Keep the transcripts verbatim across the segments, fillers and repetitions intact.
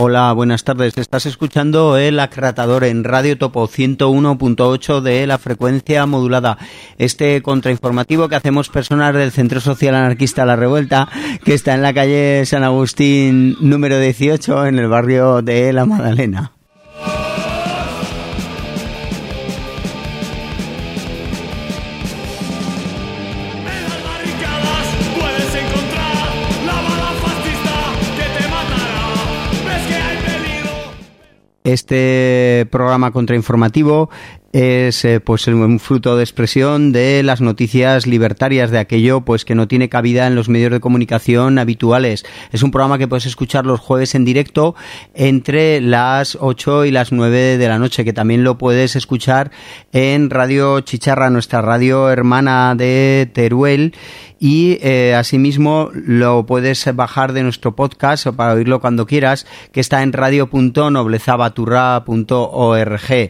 Hola, buenas tardes. Estás escuchando El Acratador en Radio Topo ciento uno punto ocho de la frecuencia modulada. Este contrainformativo que hacemos personas del Centro Social Anarquista La Revuelta, que está en la calle San Agustín número dieciocho, en el barrio de La Magdalena. Este programa contrainformativo es eh, pues un fruto de expresión de las noticias libertarias, de aquello pues que no tiene cabida en los medios de comunicación habituales. Es un programa que puedes escuchar los jueves en directo entre las ocho y las nueve de la noche, que también lo puedes escuchar en Radio Chicharra, nuestra radio hermana de Teruel, y eh, asimismo lo puedes bajar de nuestro podcast para oírlo cuando quieras, que está en radio punto noblezabaturra punto org.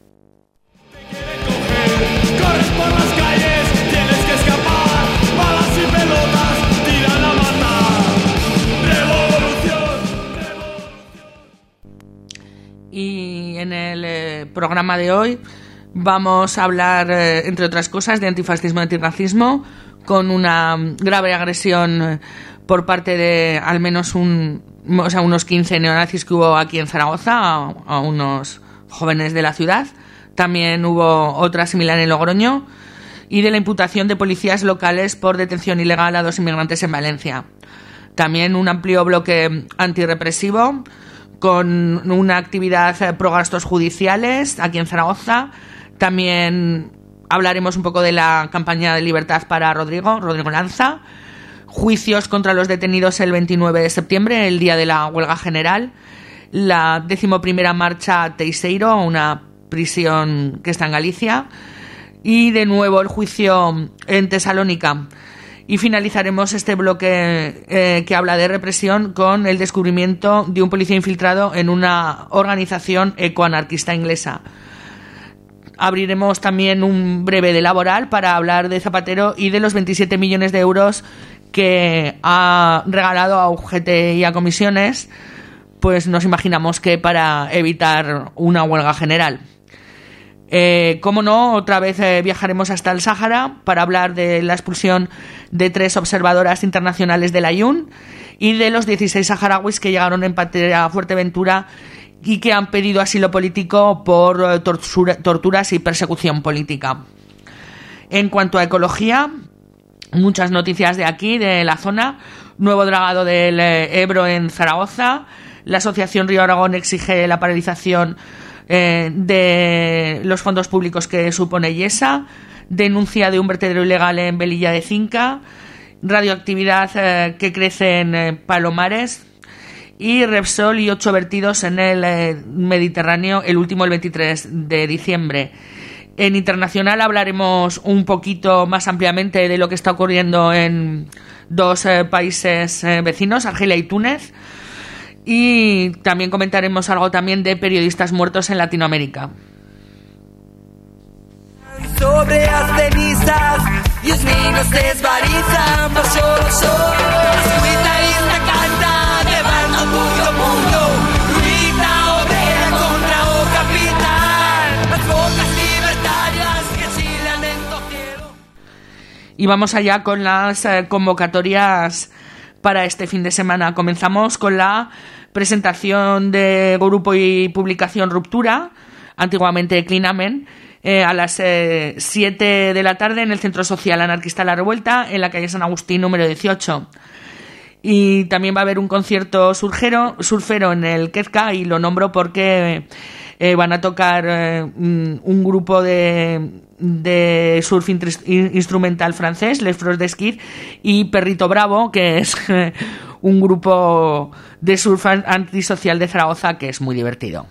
Y en el eh, programa de hoy vamos a hablar, eh, entre otras cosas, de antifascismo y antirracismo, con una grave agresión eh, por parte de al menos un, o sea, unos quince neonazis que hubo aquí en Zaragoza, a, a unos jóvenes de la ciudad. También hubo otra similar en Logroño, y de la imputación de policías locales por detención ilegal a dos inmigrantes en Valencia. También un amplio bloque antirrepresivo con una actividad pro gastos judiciales aquí en Zaragoza. También hablaremos un poco de la campaña de libertad para Rodrigo, Rodrigo Lanza. Juicios contra los detenidos el veintinueve de septiembre, el día de la huelga general. La decimoprimera marcha a Teiseiro, una prisión que está en Galicia. Y de nuevo el juicio en Tesalónica. Y finalizaremos este bloque eh, que habla de represión con el descubrimiento de un policía infiltrado en una organización ecoanarquista inglesa. Abriremos también un breve de laboral para hablar de Zapatero y de los veintisiete millones de euros que ha regalado a U G T y a comisiones, pues nos imaginamos que para evitar una huelga general. Eh, como no, otra vez eh, viajaremos hasta el Sáhara para hablar de la expulsión de tres observadoras internacionales del Ayun y de los dieciséis saharauis que llegaron en patria a Fuerteventura y que han pedido asilo político por eh, tortura, torturas y persecución política. En cuanto a ecología, muchas noticias de aquí, de la zona. Nuevo dragado del eh, Ebro en Zaragoza. La Asociación Río Aragón exige la paralización Eh, de los fondos públicos que supone Yesa. Denuncia de un vertedero ilegal en Velilla de Cinca. Radioactividad eh, que crece en eh, Palomares. Y Repsol y ocho vertidos en el eh, Mediterráneo, el último el veintitrés de diciembre. En internacional hablaremos un poquito más ampliamente de lo que está ocurriendo en dos eh, países eh, vecinos, Argelia y Túnez. Y también comentaremos algo también de periodistas muertos en Latinoamérica. Sobre las cenizas y los niños desvarizan por solo sol. La guitarrista canta llevando mundo mundo. Luita obrera contra o capital. Las bocas libertarias que chilan en todo cielo. Y vamos allá con las eh, convocatorias para este fin de semana. Comenzamos con la presentación de grupo y publicación Ruptura, antiguamente Clinamen, eh, a las eh, siete de la tarde en el Centro Social Anarquista La Revuelta, en la calle San Agustín número dieciocho. Y también va a haber un concierto surjero, surfero en el Quezca, y lo nombro porque eh, van a tocar eh, un grupo de, de surf instrumental francés, Les Fros d'Esquif, y Perrito Bravo, que es eh, un grupo de surf antisocial de Zaragoza que es muy divertido.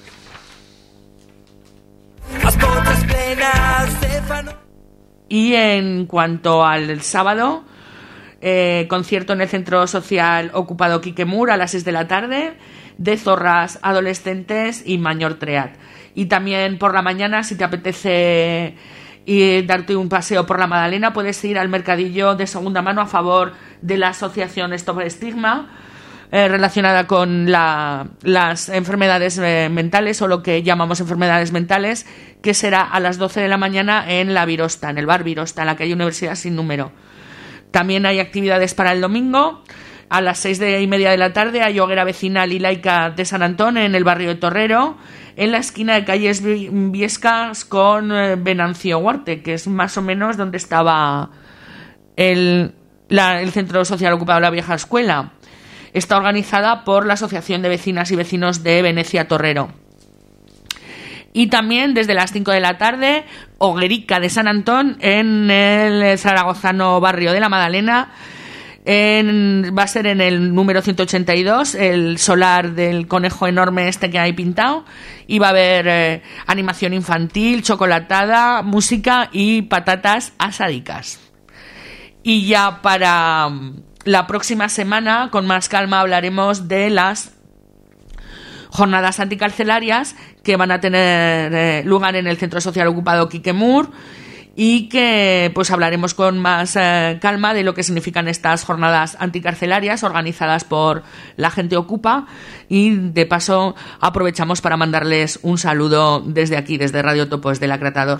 Y en cuanto al sábado, eh, concierto en el Centro Social Ocupado Quiquemur a las seis de la tarde, de Zorras Adolescentes y Mañor Treat. Y también por la mañana, si te apetece y darte un paseo por la Magdalena, puedes ir al mercadillo de segunda mano a favor de la asociación Stop Estigma, eh, relacionada con la, las enfermedades eh, mentales, o lo que llamamos enfermedades mentales, que será a las doce de la mañana en la Virosta, en el bar Virosta, en la calle Universidad Sin Número. También hay actividades para el domingo. A las seis y media de la tarde hay hoguera vecinal y laica de San Antón en el barrio de Torrero, en la esquina de calles Viescas con eh, Venancio Huarte, que es más o menos donde estaba el, la, el centro social ocupado de la vieja escuela. Está organizada por la Asociación de Vecinas y Vecinos de Venecia Torrero. Y también desde las cinco de la tarde, hoguerica de San Antón en el zaragozano barrio de la Madalena. En, va a ser en el número ciento ochenta y dos, el solar del conejo enorme este que hay pintado, y va a haber eh, animación infantil, chocolatada, música y patatas asadicas. Y ya para la próxima semana, con más calma, hablaremos de las jornadas anticarcelarias que van a tener eh, lugar en el Centro Social Ocupado Quiquemur, y que pues hablaremos con más eh, calma de lo que significan estas jornadas anticarcelarias organizadas por la gente Ocupa, y de paso aprovechamos para mandarles un saludo desde aquí, desde Radio Topo, desde el Acratador.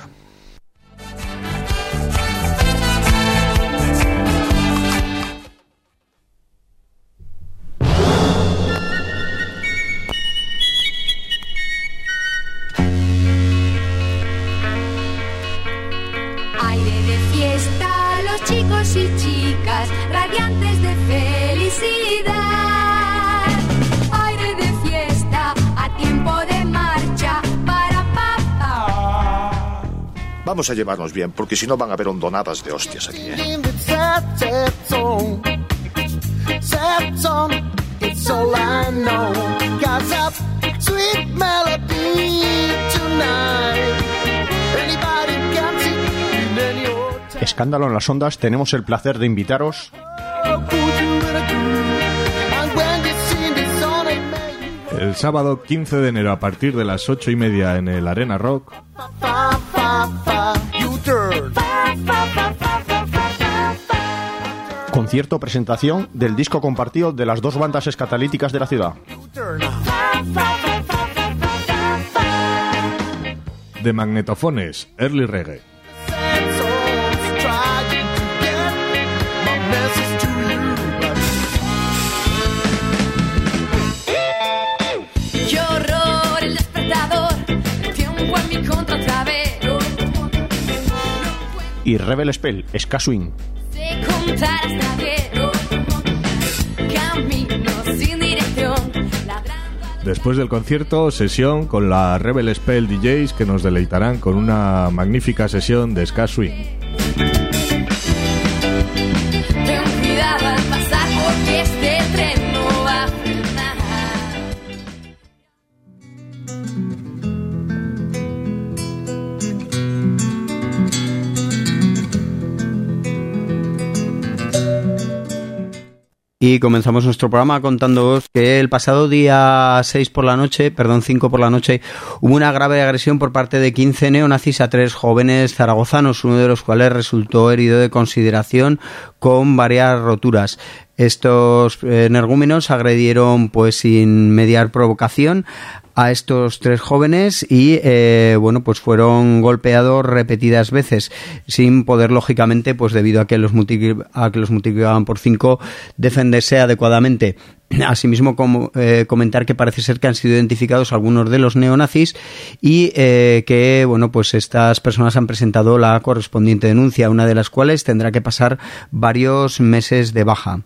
Y chicas radiantes de felicidad, aire de fiesta a tiempo de marcha para papá. Vamos a llevarnos bien, porque si no van a haber hondonadas de hostias aquí, ¿eh? Escándalo en las ondas, tenemos el placer de invitaros el sábado quince de enero a partir de las ocho y media en el Arena Rock concierto presentación del disco compartido de las dos bandas escatalíticas de la ciudad. De magnetofones, Early Reggae. Y Rebel Spell, Ska Swing. Después del concierto, sesión con la Rebel Spell D Js que nos deleitarán con una magnífica sesión de Ska Swing. Ten cuidado al pasar porque este tren no va a frenar. Y comenzamos nuestro programa contándoos que el pasado día seis por la noche, perdón, cinco por la noche, hubo una grave agresión por parte de quince neonazis a tres jóvenes zaragozanos, uno de los cuales resultó herido de consideración con varias roturas. Estos energúmenos agredieron pues sin mediar provocación a estos tres jóvenes y eh, bueno pues fueron golpeados repetidas veces sin poder, lógicamente, pues debido a que los multipli- a que los multiplicaban por cinco, defenderse adecuadamente. Asimismo, como, eh, comentar que parece ser que han sido identificados algunos de los neonazis y eh, que bueno pues estas personas han presentado la correspondiente denuncia, una de las cuales tendrá que pasar varios meses de baja.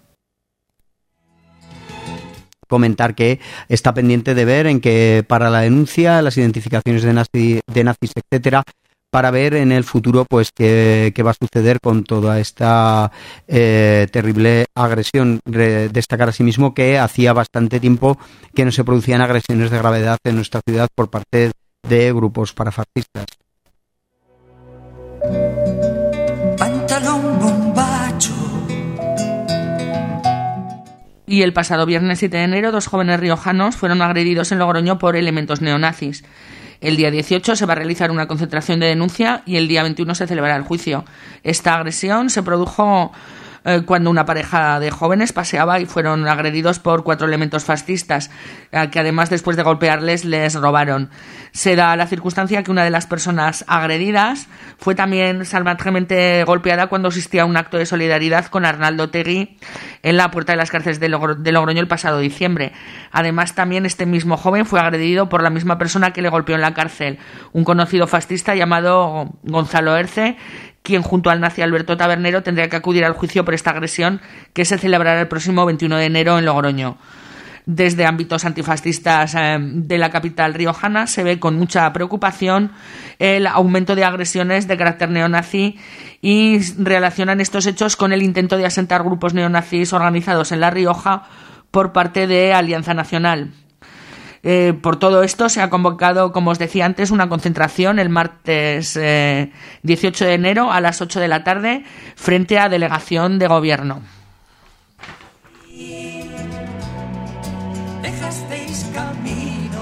Comentar que está pendiente de ver en que para la denuncia, las identificaciones de, nazi, de nazis, etcétera, para ver en el futuro pues qué, qué va a suceder con toda esta eh, terrible agresión. Re, destacar asimismo que hacía bastante tiempo que no se producían agresiones de gravedad en nuestra ciudad por parte de grupos parafascistas. Pantalón bombacho. Y el pasado viernes siete de enero, dos jóvenes riojanos fueron agredidos en Logroño por elementos neonazis. El día dieciocho se va a realizar una concentración de denuncia y el día veintiuno se celebrará el juicio. Esta agresión se produjo eh, cuando una pareja de jóvenes paseaba y fueron agredidos por cuatro elementos fascistas, eh, que además después de golpearles les robaron. Se da la circunstancia que una de las personas agredidas fue también salvajemente golpeada cuando asistía a un acto de solidaridad con Arnaldo Otegi en la puerta de las cárceles de, Logro- de Logroño el pasado diciembre. Además, también este mismo joven fue agredido por la misma persona que le golpeó en la cárcel, un conocido fascista llamado Gonzalo Erce, quien junto al nazi Alberto Tabernero tendría que acudir al juicio por esta agresión, que se celebrará el próximo veintiuno de enero en Logroño. Desde ámbitos antifascistas eh, de la capital riojana se ve con mucha preocupación el aumento de agresiones de carácter neonazi y relacionan estos hechos con el intento de asentar grupos neonazis organizados en La Rioja por parte de Alianza Nacional. Eh, por todo esto se ha convocado, como os decía antes, una concentración el martes eh, dieciocho de enero a las ocho de la tarde frente a delegación de gobierno. Dejasteis camino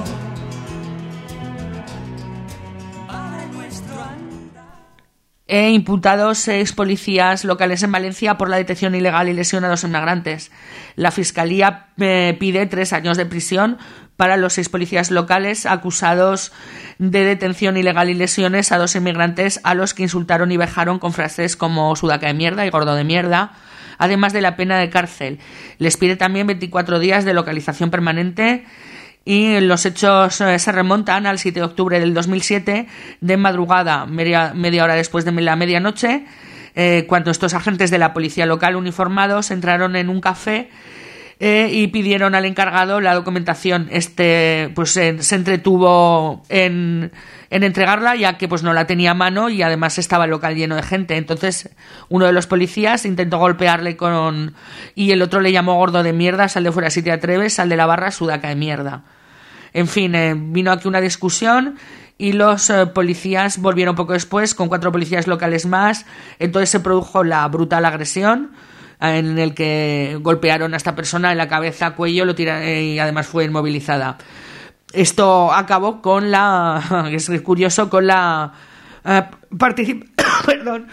para nuestro andar. He imputado seis policías locales en Valencia por la detención ilegal y lesión a dos inmigrantes. La Fiscalía eh, pide tres años de prisión para los seis policías locales acusados de detención ilegal y lesiones a dos inmigrantes a los que insultaron y vejaron con frases como sudaca de mierda y gordo de mierda, además de la pena de cárcel. Les pide también veinticuatro días de localización permanente y los hechos eh, se remontan al siete de octubre del dos mil siete, de madrugada, media, media hora después de la medianoche, eh, cuando estos agentes de la policía local uniformados entraron en un café eh, y pidieron al encargado la documentación. Este pues eh, se entretuvo en, en entregarla, ya que pues no la tenía a mano y además estaba el local lleno de gente. Entonces uno de los policías intentó golpearle con y el otro le llamó gordo de mierda, sal de fuera si te atreves, sal de la barra, sudaca de mierda. En fin, eh, vino aquí una discusión y los eh, policías volvieron poco después con cuatro policías locales más. Entonces se produjo la brutal agresión eh, en el que golpearon a esta persona en la cabeza, cuello, lo tira, eh, y además fue inmovilizada. Esto acabó con la, es curioso, con la eh, particip- perdón.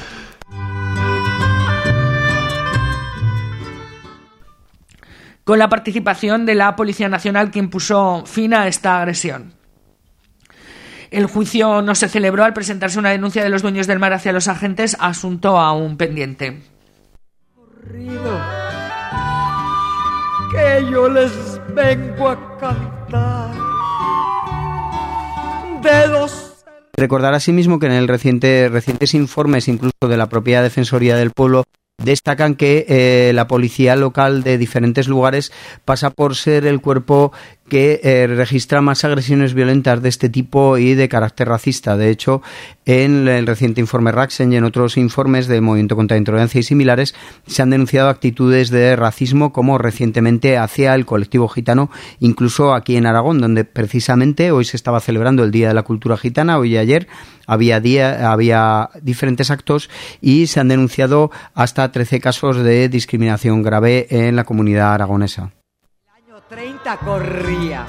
con la participación de la Policía Nacional, que impuso fin a esta agresión. El juicio no se celebró al presentarse una denuncia de los dueños del mar hacia los agentes, asunto aún pendiente. Que yo les vengo a cantar de dos. Recordar asimismo que en el reciente, recientes informes, incluso de la propia Defensoría del Pueblo, destacan que eh, la policía local de diferentes lugares pasa por ser el cuerpo que eh, registra más agresiones violentas de este tipo y de carácter racista. De hecho, en el reciente informe Raxen y en otros informes del Movimiento contra la Intolerancia y similares se han denunciado actitudes de racismo, como recientemente hacia el colectivo gitano, incluso aquí en Aragón, donde precisamente hoy se estaba celebrando el Día de la Cultura Gitana, hoy y ayer había, día, había diferentes actos y se han denunciado hasta trece casos de discriminación grave en la comunidad aragonesa. treinta corría.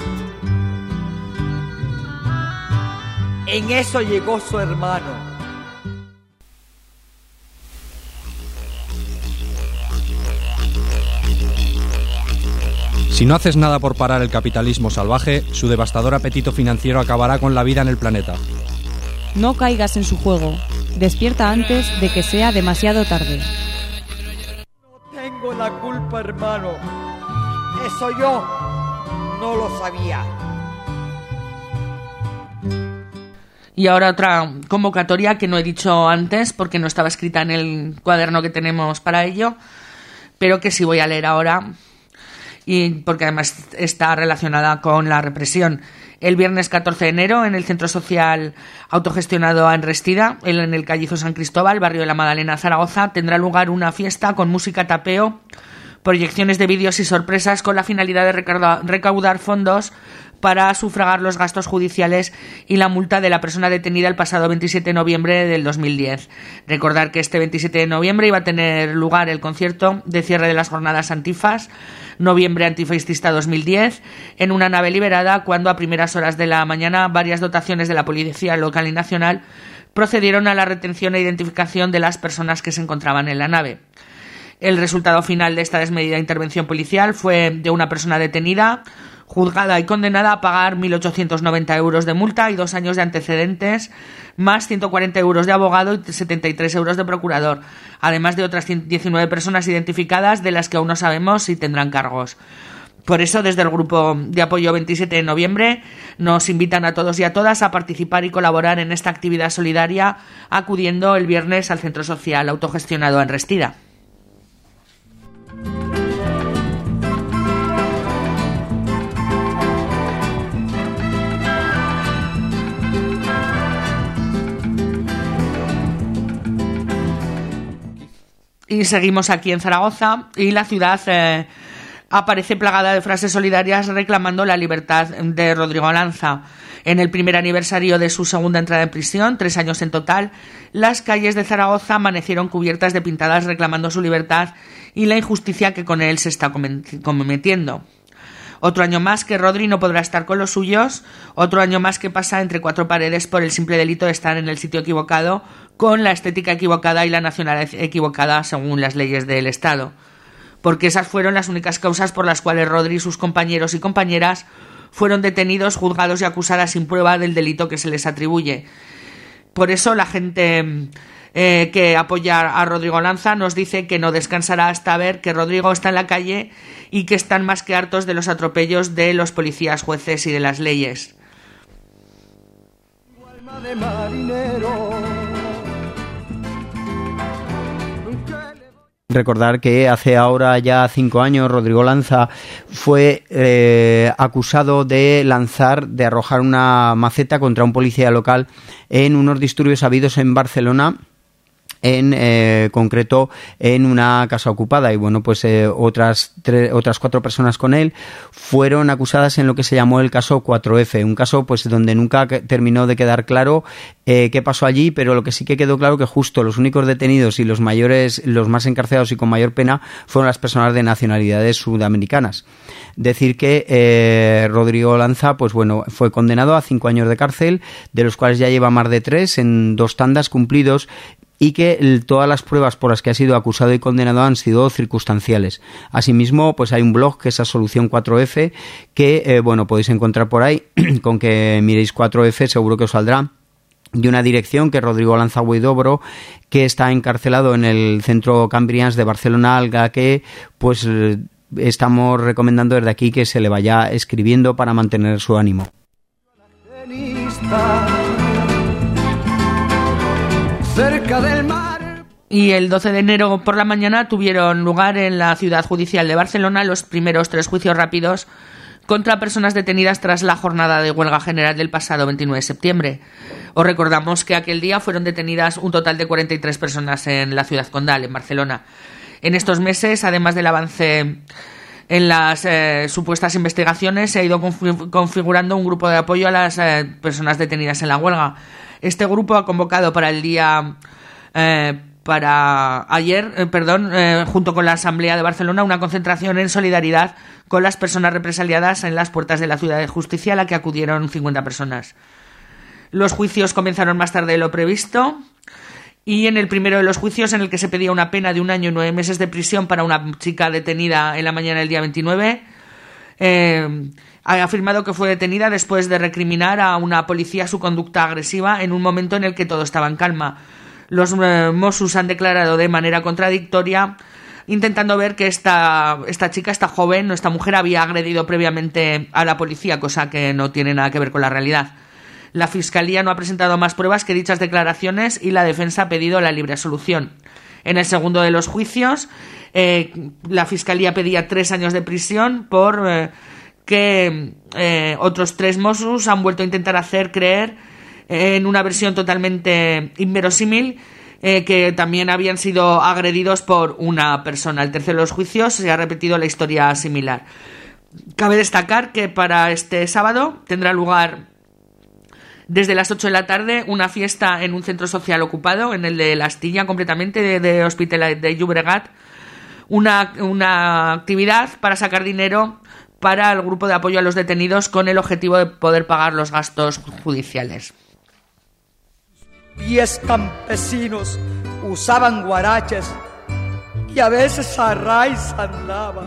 En eso llegó su hermano. Si no haces nada por parar el capitalismo salvaje, su devastador apetito financiero acabará con la vida en el planeta. No caigas en su juego. Despierta antes de que sea demasiado tarde. No tengo la culpa, hermano. Eso yo no lo sabía. Y ahora otra convocatoria que no he dicho antes porque no estaba escrita en el cuaderno que tenemos para ello, pero que sí voy a leer ahora, y porque además está relacionada con la represión. El viernes catorce de enero, en el Centro Social Autogestionado Enrestida, en el Callizo San Cristóbal, barrio de la Madalena, Zaragoza, tendrá lugar una fiesta con música tapeo, proyecciones de vídeos y sorpresas con la finalidad de recaudar fondos para sufragar los gastos judiciales y la multa de la persona detenida el pasado veintisiete de noviembre del dos mil diez. Recordar que este veintisiete de noviembre iba a tener lugar el concierto de cierre de las jornadas Antifas, Noviembre Antifascista dos mil diez, en una nave liberada, cuando a primeras horas de la mañana varias dotaciones de la Policía Local y Nacional procedieron a la retención e identificación de las personas que se encontraban en la nave. El resultado final de esta desmedida intervención policial fue de una persona detenida, juzgada y condenada a pagar mil ochocientos noventa euros de multa y dos años de antecedentes, más ciento cuarenta euros de abogado y setenta y tres euros de procurador, además de otras diecinueve personas identificadas de las que aún no sabemos si tendrán cargos. Por eso, desde el Grupo de Apoyo veintisiete de noviembre, nos invitan a todos y a todas a participar y colaborar en esta actividad solidaria, acudiendo el viernes al Centro Social Autogestionado en Restida. Y seguimos aquí en Zaragoza, y la ciudad eh, aparece plagada de frases solidarias reclamando la libertad de Rodrigo Lanza. En el primer aniversario de su segunda entrada en prisión, tres años en total, las calles de Zaragoza amanecieron cubiertas de pintadas reclamando su libertad y la injusticia que con él se está cometiendo. Otro año más que Rodri no podrá estar con los suyos, otro año más que pasa entre cuatro paredes por el simple delito de estar en el sitio equivocado, con la estética equivocada y la nacionalidad equivocada según las leyes del Estado. Porque esas fueron las únicas causas por las cuales Rodri y sus compañeros y compañeras fueron detenidos, juzgados y acusadas sin prueba del delito que se les atribuye. Por eso la gente eh, que apoya a Rodrigo Lanza nos dice que no descansará hasta ver que Rodrigo está en la calle y que están más que hartos de los atropellos de los policías, jueces y de las leyes. Recordar que hace ahora ya cinco años Rodrigo Lanza fue eh, acusado de lanzar, de arrojar una maceta contra un policía local en unos disturbios habidos en Barcelona, en eh, concreto en una casa ocupada, y bueno, pues eh, otras tres, otras cuatro personas con él fueron acusadas en lo que se llamó el caso cuatro efe, un caso pues donde nunca terminó de quedar claro eh, qué pasó allí, pero lo que sí que quedó claro que justo los únicos detenidos y los mayores, los más encarcelados y con mayor pena fueron las personas de nacionalidades sudamericanas. Decir que eh, Rodrigo Lanza, pues bueno, fue condenado a cinco años de cárcel, de los cuales ya lleva más de tres en dos tandas cumplidos, y que el, todas las pruebas por las que ha sido acusado y condenado han sido circunstanciales. Asimismo, pues hay un blog que es Solución cuatro efe, que eh, bueno, podéis encontrar por ahí, con que miréis cuatro efe seguro que os saldrá, de una dirección que es Rodrigo Lanza Huidobro, que está encarcelado en el centro Cambrians de Barcelona, al que pues eh, estamos recomendando desde aquí que se le vaya escribiendo para mantener su ánimo. Cerca del mar. Y el doce de enero por la mañana tuvieron lugar en la Ciudad Judicial de Barcelona los primeros tres juicios rápidos contra personas detenidas tras la jornada de huelga general del pasado veintinueve de septiembre. Os recordamos que aquel día fueron detenidas un total de cuarenta y tres personas en la ciudad condal, en Barcelona. En estos meses, además del avance en las eh, supuestas investigaciones, se ha ido config- configurando un grupo de apoyo a las eh, personas detenidas en la huelga. Este grupo ha convocado para el día, eh, para ayer, eh, perdón, eh, junto con la Asamblea de Barcelona, una concentración en solidaridad con las personas represaliadas en las puertas de la Ciudad de Justicia, a la que acudieron cincuenta personas. Los juicios comenzaron más tarde de lo previsto, y en el primero de los juicios, en el que se pedía una pena de un año y nueve meses de prisión para una chica detenida en la mañana del día veintinueve, eh, ha afirmado que fue detenida después de recriminar a una policía su conducta agresiva en un momento en el que todo estaba en calma. Los eh, Mossos han declarado de manera contradictoria, intentando ver que esta, esta chica, esta joven, esta mujer había agredido previamente a la policía, cosa que no tiene nada que ver con la realidad. La Fiscalía no ha presentado más pruebas que dichas declaraciones y la defensa ha pedido la libre absolución. En el segundo de los juicios, eh, la Fiscalía pedía tres años de prisión por Eh, que eh, otros tres Mossos han vuelto a intentar hacer creer eh, en una versión totalmente inverosímil eh, que también habían sido agredidos por una persona. El tercero de los juicios se ha repetido la historia similar. Cabe destacar que para este sábado tendrá lugar desde las ocho de la tarde una fiesta en un centro social ocupado, en el de La Astilla, completamente de, de Hospitalet de Llobregat, una, una actividad para sacar dinero para el grupo de apoyo a los detenidos con el objetivo de poder pagar los gastos judiciales. Pies campesinos usaban guaraches y a veces a raíz andaba.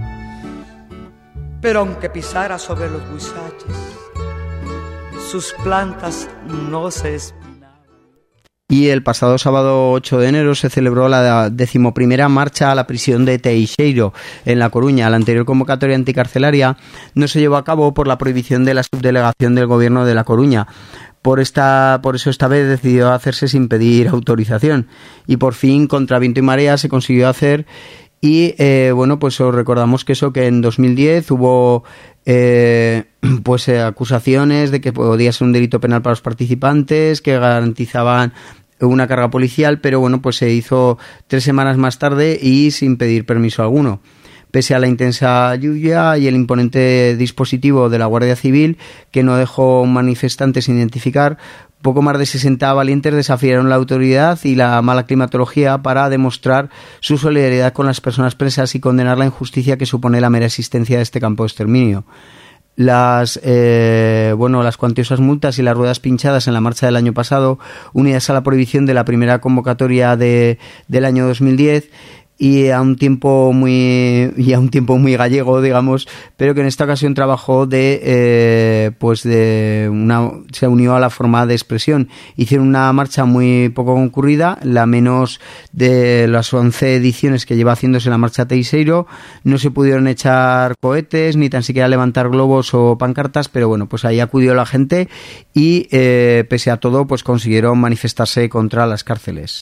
Pero aunque pisara sobre los huizaches, sus plantas no se espinaban. Y el pasado sábado ocho de enero se celebró la decimoprimera marcha a la prisión de Teixeiro, en La Coruña. La anterior convocatoria anticarcelaria no se llevó a cabo por la prohibición de la subdelegación del gobierno de La Coruña. Por esta, por eso esta vez decidió hacerse sin pedir autorización. Y por fin, contra viento y marea, se consiguió hacer. Y eh, bueno, pues os recordamos que eso, que en dos mil diez hubo eh, pues eh, acusaciones de que podía ser un delito penal para los participantes, que garantizaban una carga policial, pero bueno, pues se hizo tres semanas más tarde y sin pedir permiso alguno. Pese a la intensa lluvia y el imponente dispositivo de la Guardia Civil, que no dejó manifestantes sin identificar, poco más de sesenta valientes desafiaron la autoridad y la mala climatología para demostrar su solidaridad con las personas presas y condenar la injusticia que supone la mera existencia de este campo de exterminio. Las eh, bueno las cuantiosas multas y las ruedas pinchadas en la marcha del año pasado, unidas a la prohibición de la primera convocatoria de, del año dos mil diez, y a un tiempo muy y a un tiempo muy gallego, digamos, pero que en esta ocasión trabajó de eh, pues de una se unió a la forma de expresión. Hicieron una marcha muy poco concurrida, la menos de las once ediciones que lleva haciéndose la marcha Teixeiro. No se pudieron echar cohetes ni tan siquiera levantar globos o pancartas, pero bueno, pues ahí acudió la gente y eh, pese a todo pues consiguieron manifestarse contra las cárceles.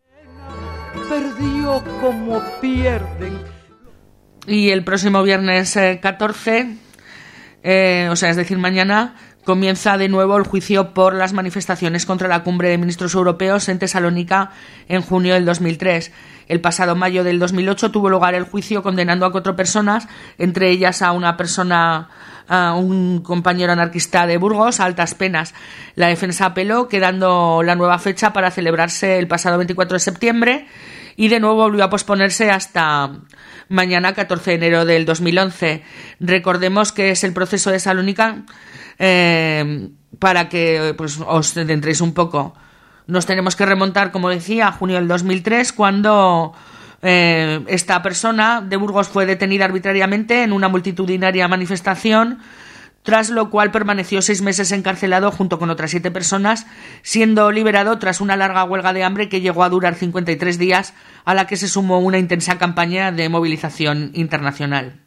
Perdió como pierden. Y el próximo viernes eh, catorce, eh, o sea, es decir, mañana, comienza de nuevo el juicio por las manifestaciones contra la cumbre de ministros europeos en Tesalónica en junio del dos mil tres. El pasado mayo del dos mil ocho tuvo lugar el juicio condenando a cuatro personas, entre ellas a una persona, a un compañero anarquista de Burgos, a altas penas. La defensa apeló, quedando la nueva fecha para celebrarse el pasado veinticuatro de septiembre, y de nuevo volvió a posponerse hasta mañana, catorce de enero del dos mil once. Recordemos que es el proceso de Salónica, eh, para que pues os centréis un poco. Nos tenemos que remontar, como decía, a junio del dos mil tres, cuando eh, esta persona de Burgos fue detenida arbitrariamente en una multitudinaria manifestación, tras lo cual permaneció seis meses encarcelado junto con otras siete personas, siendo liberado tras una larga huelga de hambre que llegó a durar cincuenta y tres días, a la que se sumó una intensa campaña de movilización internacional.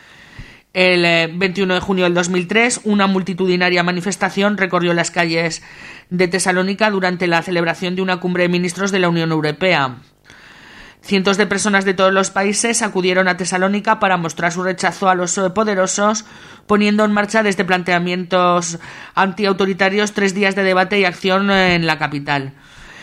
El eh, veintiuno de junio del dos mil tres, una multitudinaria manifestación recorrió las calles de Tesalónica durante la celebración de una cumbre de ministros de la Unión Europea. Cientos de personas de todos los países acudieron a Tesalónica para mostrar su rechazo a los poderosos, poniendo en marcha desde planteamientos antiautoritarios tres días de debate y acción en la capital.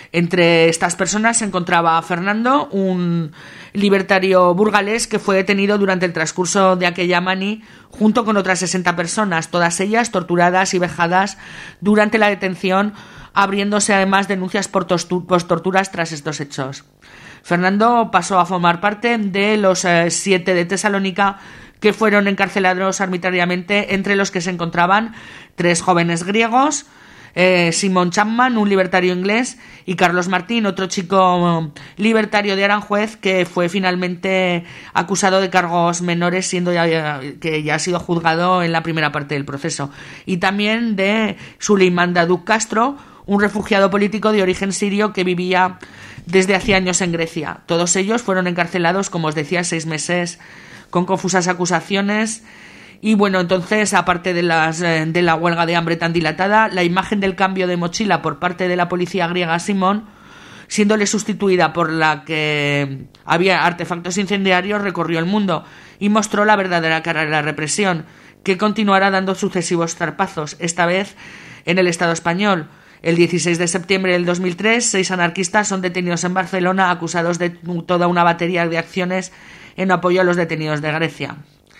Entre estas personas se encontraba Fernando, un libertario burgalés que fue detenido durante el transcurso de aquella mani junto con otras sesenta personas, todas ellas torturadas y vejadas durante la detención, abriéndose además denuncias por, tostu- por torturas tras estos hechos. Fernando pasó a formar parte de los eh, siete de Tesalónica que fueron encarcelados arbitrariamente, entre los que se encontraban tres jóvenes griegos, eh, Simon Chapman, un libertario inglés, y Carlos Martín, otro chico libertario de Aranjuez, que fue finalmente acusado de cargos menores, siendo ya, que ya ha sido juzgado en la primera parte del proceso. Y también de Suleiman Daduk Castro, un refugiado político de origen sirio que vivía desde hace años en Grecia. Todos ellos fueron encarcelados, como os decía, seis meses con confusas acusaciones. Y bueno, entonces, aparte de, las, de la huelga de hambre tan dilatada, la imagen del cambio de mochila por parte de la policía griega Simón, siéndole sustituida por la que había artefactos incendiarios, recorrió el mundo y mostró la verdadera cara de la represión, que continuará dando sucesivos zarpazos, esta vez en el Estado español. El dieciséis de septiembre del dos mil tres, seis anarquistas son detenidos en Barcelona, acusados de toda una batería de acciones en apoyo a los detenidos de Grecia.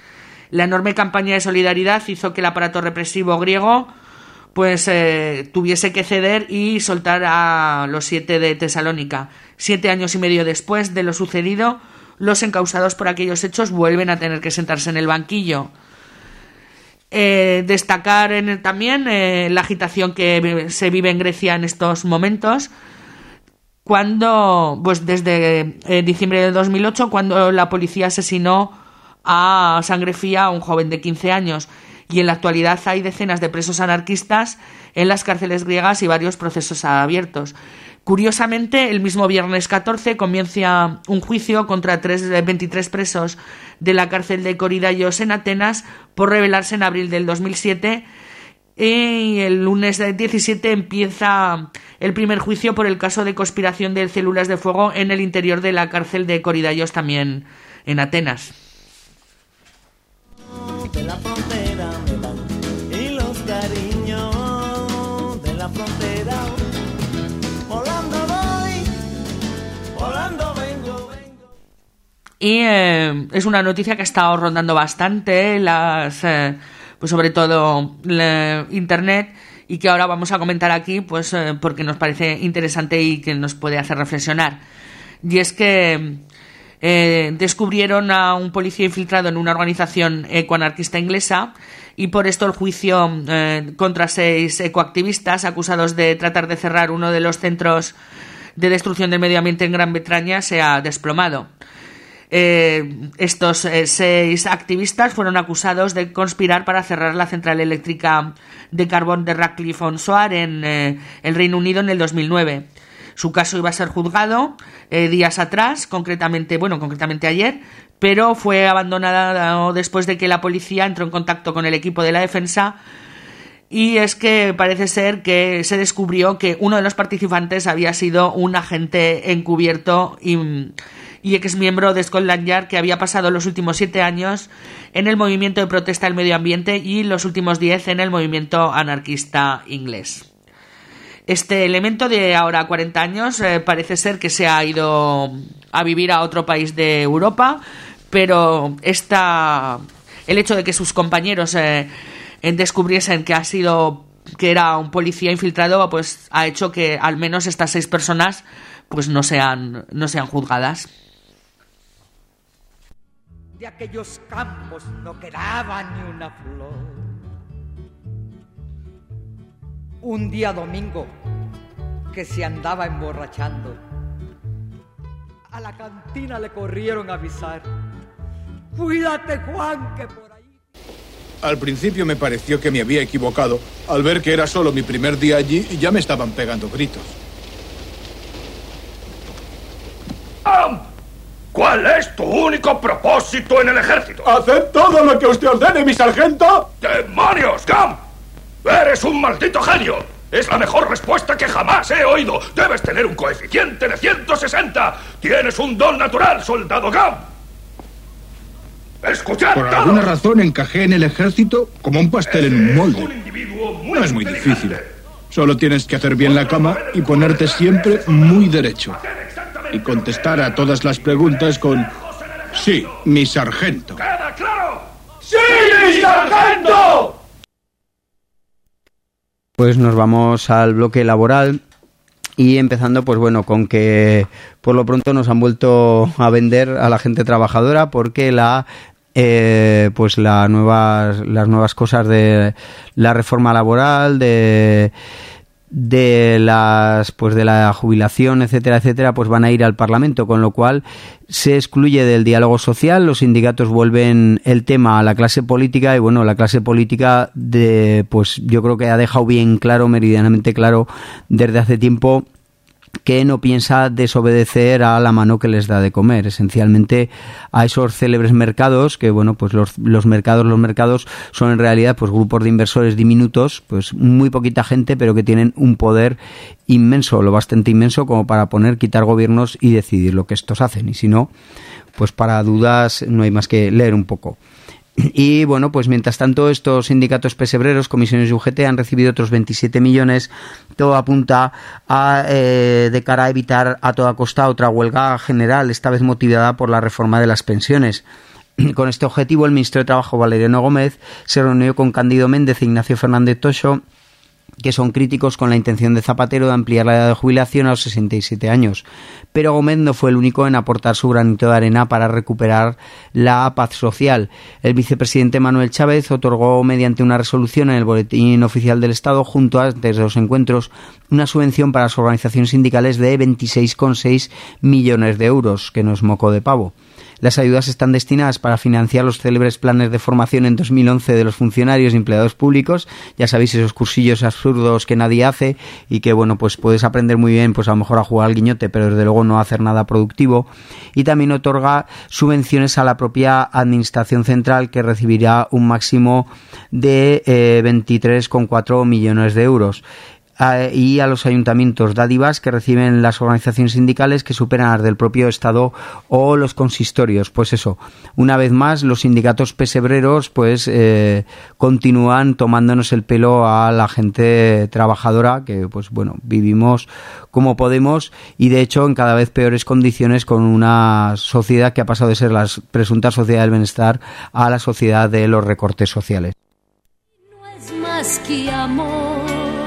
La enorme campaña de solidaridad hizo que el aparato represivo griego pues eh, tuviese que ceder y soltar a los siete de Tesalónica. Siete años y medio después de lo sucedido, los encausados por aquellos hechos vuelven a tener que sentarse en el banquillo. Eh, destacar en, también eh, la agitación que se vive en Grecia en estos momentos, cuando, pues desde eh, diciembre de dos mil ocho, cuando la policía asesinó a sangre fría a un joven de quince años. Y en la actualidad hay decenas de presos anarquistas en las cárceles griegas y varios procesos abiertos. Curiosamente, el mismo viernes catorce comienza un juicio contra tres, veintitrés presos de la cárcel de Korydallos en Atenas por rebelarse en abril del dos mil siete. Y el lunes diecisiete empieza el primer juicio por el caso de conspiración de células de fuego en el interior de la cárcel de Korydallos, también en Atenas. De la frontera me dan, y los cariños de la frontera. Volando voy, volando vengo, vengo. Y eh, es una noticia que ha estado rondando bastante las... Eh, pues sobre todo la internet, y que ahora vamos a comentar aquí, pues eh, porque nos parece interesante y que nos puede hacer reflexionar. Y es que eh, descubrieron a un policía infiltrado en una organización ecoanarquista inglesa, y por esto el juicio eh, contra seis ecoactivistas acusados de tratar de cerrar uno de los centros de destrucción del medio ambiente en Gran Bretaña se ha desplomado. Eh, estos eh, seis activistas fueron acusados de conspirar para cerrar la central eléctrica de carbón de Radcliffe-on-Soar en eh, el Reino Unido en el dos mil nueve. Su caso iba a ser juzgado eh, días atrás, concretamente, bueno, concretamente ayer, pero fue abandonado después de que la policía entró en contacto con el equipo de la defensa. Y es que parece ser que se descubrió que uno de los participantes había sido un agente encubierto y y ex miembro de Scotland Yard, que había pasado los últimos siete años en el movimiento de protesta del medio ambiente y los últimos diez en el movimiento anarquista inglés. Este elemento de ahora cuarenta años eh, parece ser que se ha ido a vivir a otro país de Europa, pero esta, el hecho de que sus compañeros eh, descubriesen que ha sido que era un policía infiltrado, pues ha hecho que al menos estas seis personas pues no sean no sean juzgadas. De aquellos campos no quedaba ni una flor. Un día domingo que se andaba emborrachando, a la cantina le corrieron a avisar: cuídate, Juan, que por ahí... Al principio me pareció que me había equivocado al ver que era solo mi primer día allí y ya me estaban pegando gritos. ¿Cuál es tu único propósito en el ejército? ¡Haced todo lo que usted ordene, mi sargento! ¡Demonios, Gam! ¡Eres un maldito genio! Es la mejor respuesta que jamás he oído. Debes tener un coeficiente de ciento sesenta. Tienes un don natural, soldado Gam. ¡Escuchad! Por alguna razón encajé en el ejército como un pastel en un molde. No es muy difícil. Solo tienes que hacer bien la cama y ponerte siempre muy derecho. Y contestar a todas las preguntas con: sí, mi sargento. ¿Queda claro? ¡Sí, mi sargento! Pues nos vamos al bloque laboral y empezando, pues bueno, con que por lo pronto nos han vuelto a vender a la gente trabajadora porque la eh, pues la nuevas las nuevas cosas de la reforma laboral, de de las pues de la jubilación, etcétera, etcétera, pues van a ir al Parlamento, con lo cual se excluye del diálogo social. Los sindicatos vuelven el tema a la clase política y bueno, la clase política de pues yo creo que ha dejado bien claro, meridianamente claro desde hace tiempo, que no piensa desobedecer a la mano que les da de comer, esencialmente a esos célebres mercados, que bueno, pues los, los mercados, los mercados son en realidad pues grupos de inversores diminutos, pues muy poquita gente, pero que tienen un poder inmenso, lo bastante inmenso como para poner, quitar gobiernos y decidir lo que estos hacen, y si no, pues para dudas no hay más que leer un poco. Y bueno, pues mientras tanto estos sindicatos pesebreros, comisiones y U G T han recibido otros veintisiete millones. Todo apunta a eh, de cara a evitar a toda costa otra huelga general, esta vez motivada por la reforma de las pensiones. Con este objetivo, el ministro de Trabajo, Valeriano Gómez, se reunió con Cándido Méndez e Ignacio Fernández Toxo que son críticos con la intención de Zapatero de ampliar la edad de jubilación a los sesenta y siete años. Pero Gómez no fue el único en aportar su granito de arena para recuperar la paz social. El vicepresidente Manuel Chávez otorgó mediante una resolución en el Boletín Oficial del Estado, junto a, antes de los encuentros, una subvención para las organizaciones sindicales de veintiséis coma seis millones de euros, que no es moco de pavo. Las ayudas están destinadas para financiar los célebres planes de formación en dos mil once de los funcionarios y empleados públicos. Ya sabéis, esos cursillos absurdos que nadie hace y que, bueno, pues puedes aprender muy bien, pues a lo mejor a jugar al guiñote, pero desde luego no a hacer nada productivo. Y también otorga subvenciones a la propia Administración Central, que recibirá un máximo de eh, veintitrés coma cuatro millones de euros. Y a los ayuntamientos dádivas que reciben las organizaciones sindicales que superan las del propio Estado o los consistorios. Pues eso, una vez más los sindicatos pesebreros pues eh, continúan tomándonos el pelo a la gente trabajadora, que pues bueno, vivimos como podemos y de hecho en cada vez peores condiciones, con una sociedad que ha pasado de ser la presunta sociedad del bienestar a la sociedad de los recortes sociales. No es más que amor.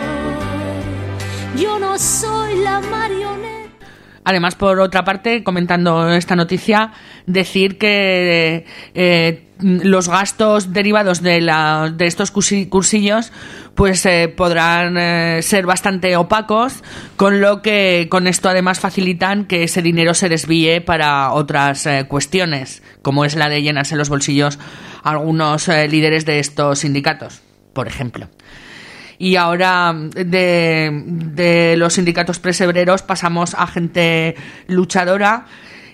Yo no soy la marioneta. Además, por otra parte, comentando esta noticia, decir que eh, los gastos derivados de, la, de estos cursillos pues eh, podrán eh, ser bastante opacos, con lo que con esto además facilitan que ese dinero se desvíe para otras eh, cuestiones, como es la de llenarse los bolsillos a algunos eh, líderes de estos sindicatos, por ejemplo. Y ahora de, de los sindicatos pesebreros pasamos a gente luchadora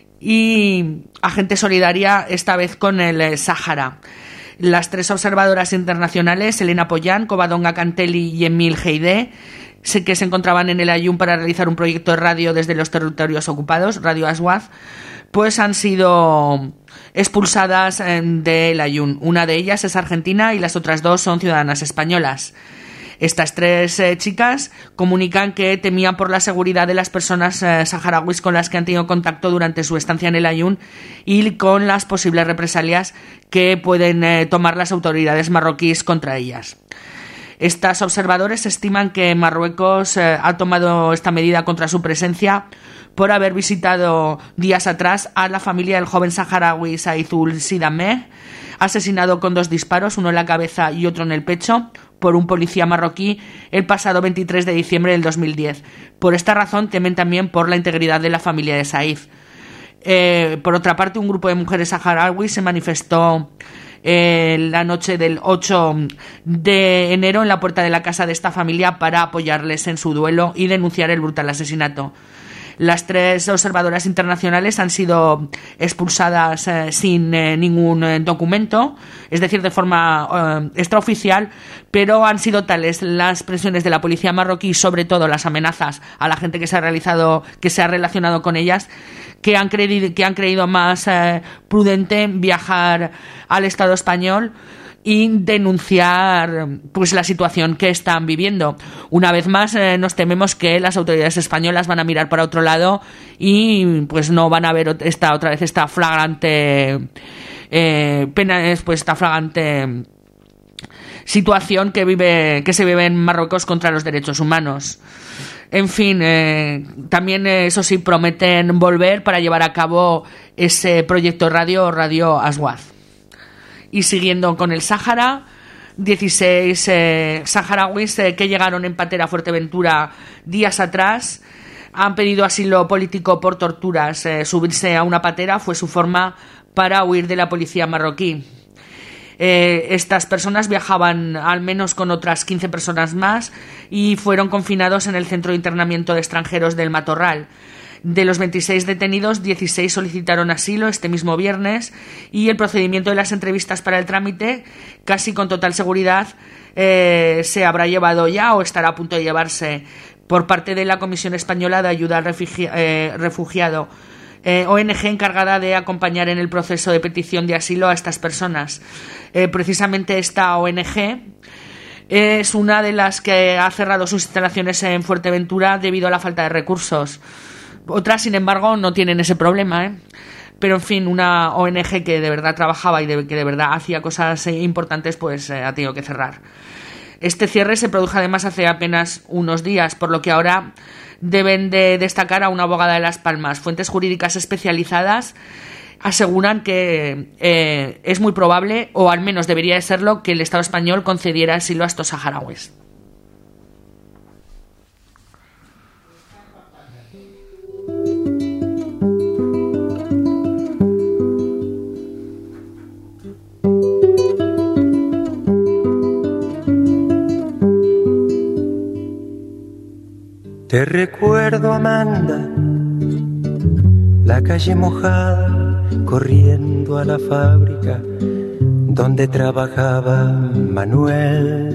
y a gente solidaria, esta vez con el Sáhara. Las tres observadoras internacionales, Elena Pollán, Covadonga Cantelli y Emil Heide, que se encontraban en el Ayun para realizar un proyecto de radio desde los territorios ocupados, Radio Aswad, pues han sido expulsadas del Ayun. Una de ellas es argentina y las otras dos son ciudadanas españolas. Estas tres eh, chicas comunican que temían por la seguridad de las personas eh, saharauis con las que han tenido contacto durante su estancia en el Ayun y con las posibles represalias que pueden eh, tomar las autoridades marroquíes contra ellas. Estas observadores estiman que Marruecos eh, ha tomado esta medida contra su presencia por haber visitado días atrás a la familia del joven saharaui Saïd Sidameh, asesinado con dos disparos, uno en la cabeza y otro en el pecho, por un policía marroquí el pasado veintitrés de diciembre del dos mil diez. Por esta razón temen también por la integridad de la familia de Saïd. Eh, por otra parte, un grupo de mujeres saharauis se manifestó eh, la noche del ocho de enero en la puerta de la casa de esta familia para apoyarles en su duelo y denunciar el brutal asesinato. Las tres observadoras internacionales han sido expulsadas eh, sin eh, ningún eh, documento, es decir, de forma eh, extraoficial, pero han sido tales las presiones de la policía marroquí, sobre todo las amenazas a la gente que se ha realizado, que se ha relacionado con ellas, que han creído, que han creído más eh, prudente viajar al Estado español y denunciar pues la situación que están viviendo. Una vez más eh, nos tememos que las autoridades españolas van a mirar para otro lado y pues no van a ver esta otra vez esta flagrante eh, pena pues esta flagrante situación que vive que se vive en Marruecos contra los derechos humanos. En fin, eh, también eh, eso sí prometen volver para llevar a cabo ese proyecto radio Radio Aswad. Y siguiendo con el Sáhara, dieciséis eh, saharauis eh, que llegaron en patera a Fuerteventura días atrás han pedido asilo político por torturas. Eh, subirse a una patera fue su forma para huir de la policía marroquí. Eh, estas personas viajaban al menos con otras quince personas más y fueron confinados en el centro de internamiento de extranjeros del Matorral. De los veintiséis detenidos, dieciséis solicitaron asilo este mismo viernes y el procedimiento de las entrevistas para el trámite, casi con total seguridad, eh, se habrá llevado ya o estará a punto de llevarse por parte de la Comisión Española de Ayuda al Refugi- eh, Refugiado, eh, O N G encargada de acompañar en el proceso de petición de asilo a estas personas. Eh, precisamente esta O N G es una de las que ha cerrado sus instalaciones en Fuerteventura debido a la falta de recursos. Otras, sin embargo, no tienen ese problema, ¿eh? Pero, en fin, una O N G que de verdad trabajaba y de, que de verdad hacía cosas eh, importantes, pues eh, ha tenido que cerrar. Este cierre se produjo además hace apenas unos días, por lo que ahora deben de destacar a una abogada de Las Palmas. Fuentes jurídicas especializadas aseguran que eh, es muy probable, o al menos debería de serlo, que el Estado español concediera asilo a estos saharauis. Te recuerdo, Amanda, la calle mojada, corriendo a la fábrica donde trabajaba Manuel.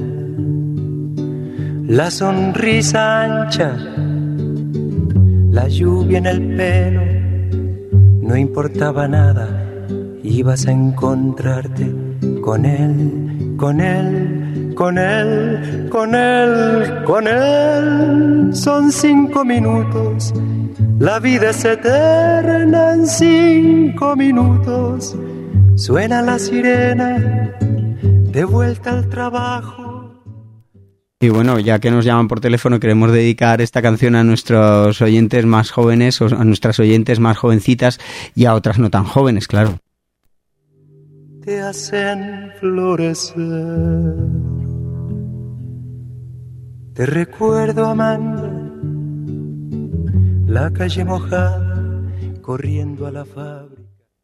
La sonrisa ancha, la lluvia en el pelo, no importaba nada, ibas a encontrarte con él, con él, con él, con él, con él. Son cinco minutos, la vida es eterna en cinco minutos. Suena la sirena, de vuelta al trabajo. Y bueno, ya que nos llaman por teléfono, queremos dedicar esta canción a nuestros oyentes más jóvenes, o a nuestras oyentes más jovencitas y a otras no tan jóvenes, claro. Te hacen florecer. Te recuerdo, Amanda, la calle mojada, corriendo a la fábrica.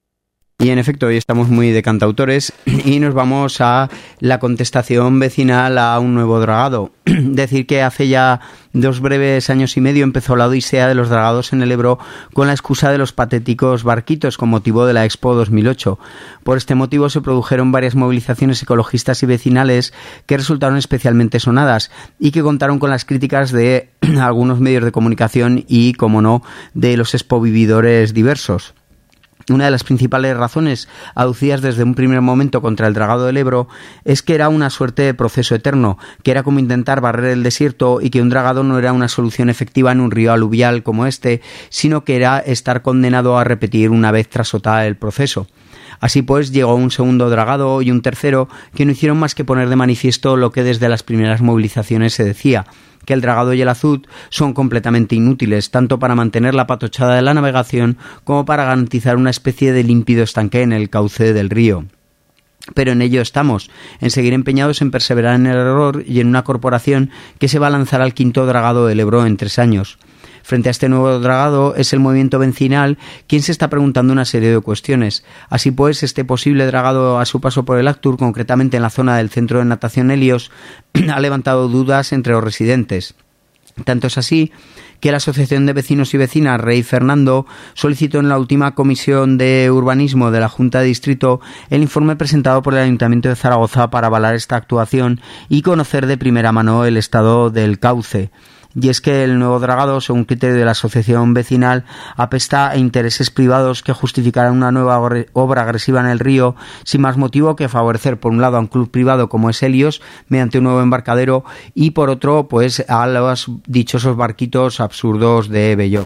Y en efecto, hoy estamos muy de cantautores y nos vamos a la contestación vecinal a un nuevo dragado. Decir que hace ya dos breves años y medio empezó la odisea de los dragados en el Ebro con la excusa de los patéticos barquitos con motivo de la Expo dos mil ocho. Por este motivo se produjeron varias movilizaciones ecologistas y vecinales que resultaron especialmente sonadas y que contaron con las críticas de algunos medios de comunicación y, como no, de los expovividores diversos. Una de las principales razones aducidas desde un primer momento contra el dragado del Ebro es que era una suerte de proceso eterno, que era como intentar barrer el desierto y que un dragado no era una solución efectiva en un río aluvial como este, sino que era estar condenado a repetir una vez tras otra el proceso. Así pues, llegó un segundo dragado y un tercero que no hicieron más que poner de manifiesto lo que desde las primeras movilizaciones se decía, que el dragado y el azud son completamente inútiles, tanto para mantener la patochada de la navegación como para garantizar una especie de límpido estanque en el cauce del río. Pero en ello estamos, en seguir empeñados en perseverar en el error y en una corporación que se va a lanzar al quinto dragado del Ebro en tres años. Frente a este nuevo dragado es el movimiento vecinal quien se está preguntando una serie de cuestiones. Así pues, este posible dragado a su paso por el Actur, concretamente en la zona del centro de natación Helios, ha levantado dudas entre los residentes. Tanto es así que la Asociación de Vecinos y Vecinas Rey Fernando solicitó en la última Comisión de Urbanismo de la Junta de Distrito el informe presentado por el Ayuntamiento de Zaragoza para avalar esta actuación y conocer de primera mano el estado del cauce. Y es que el nuevo dragado, según criterio de la asociación vecinal, apesta a intereses privados que justificarán una nueva obra agresiva en el río sin más motivo que favorecer por un lado a un club privado como es Helios mediante un nuevo embarcadero y por otro pues a los dichosos barquitos absurdos de Belloc.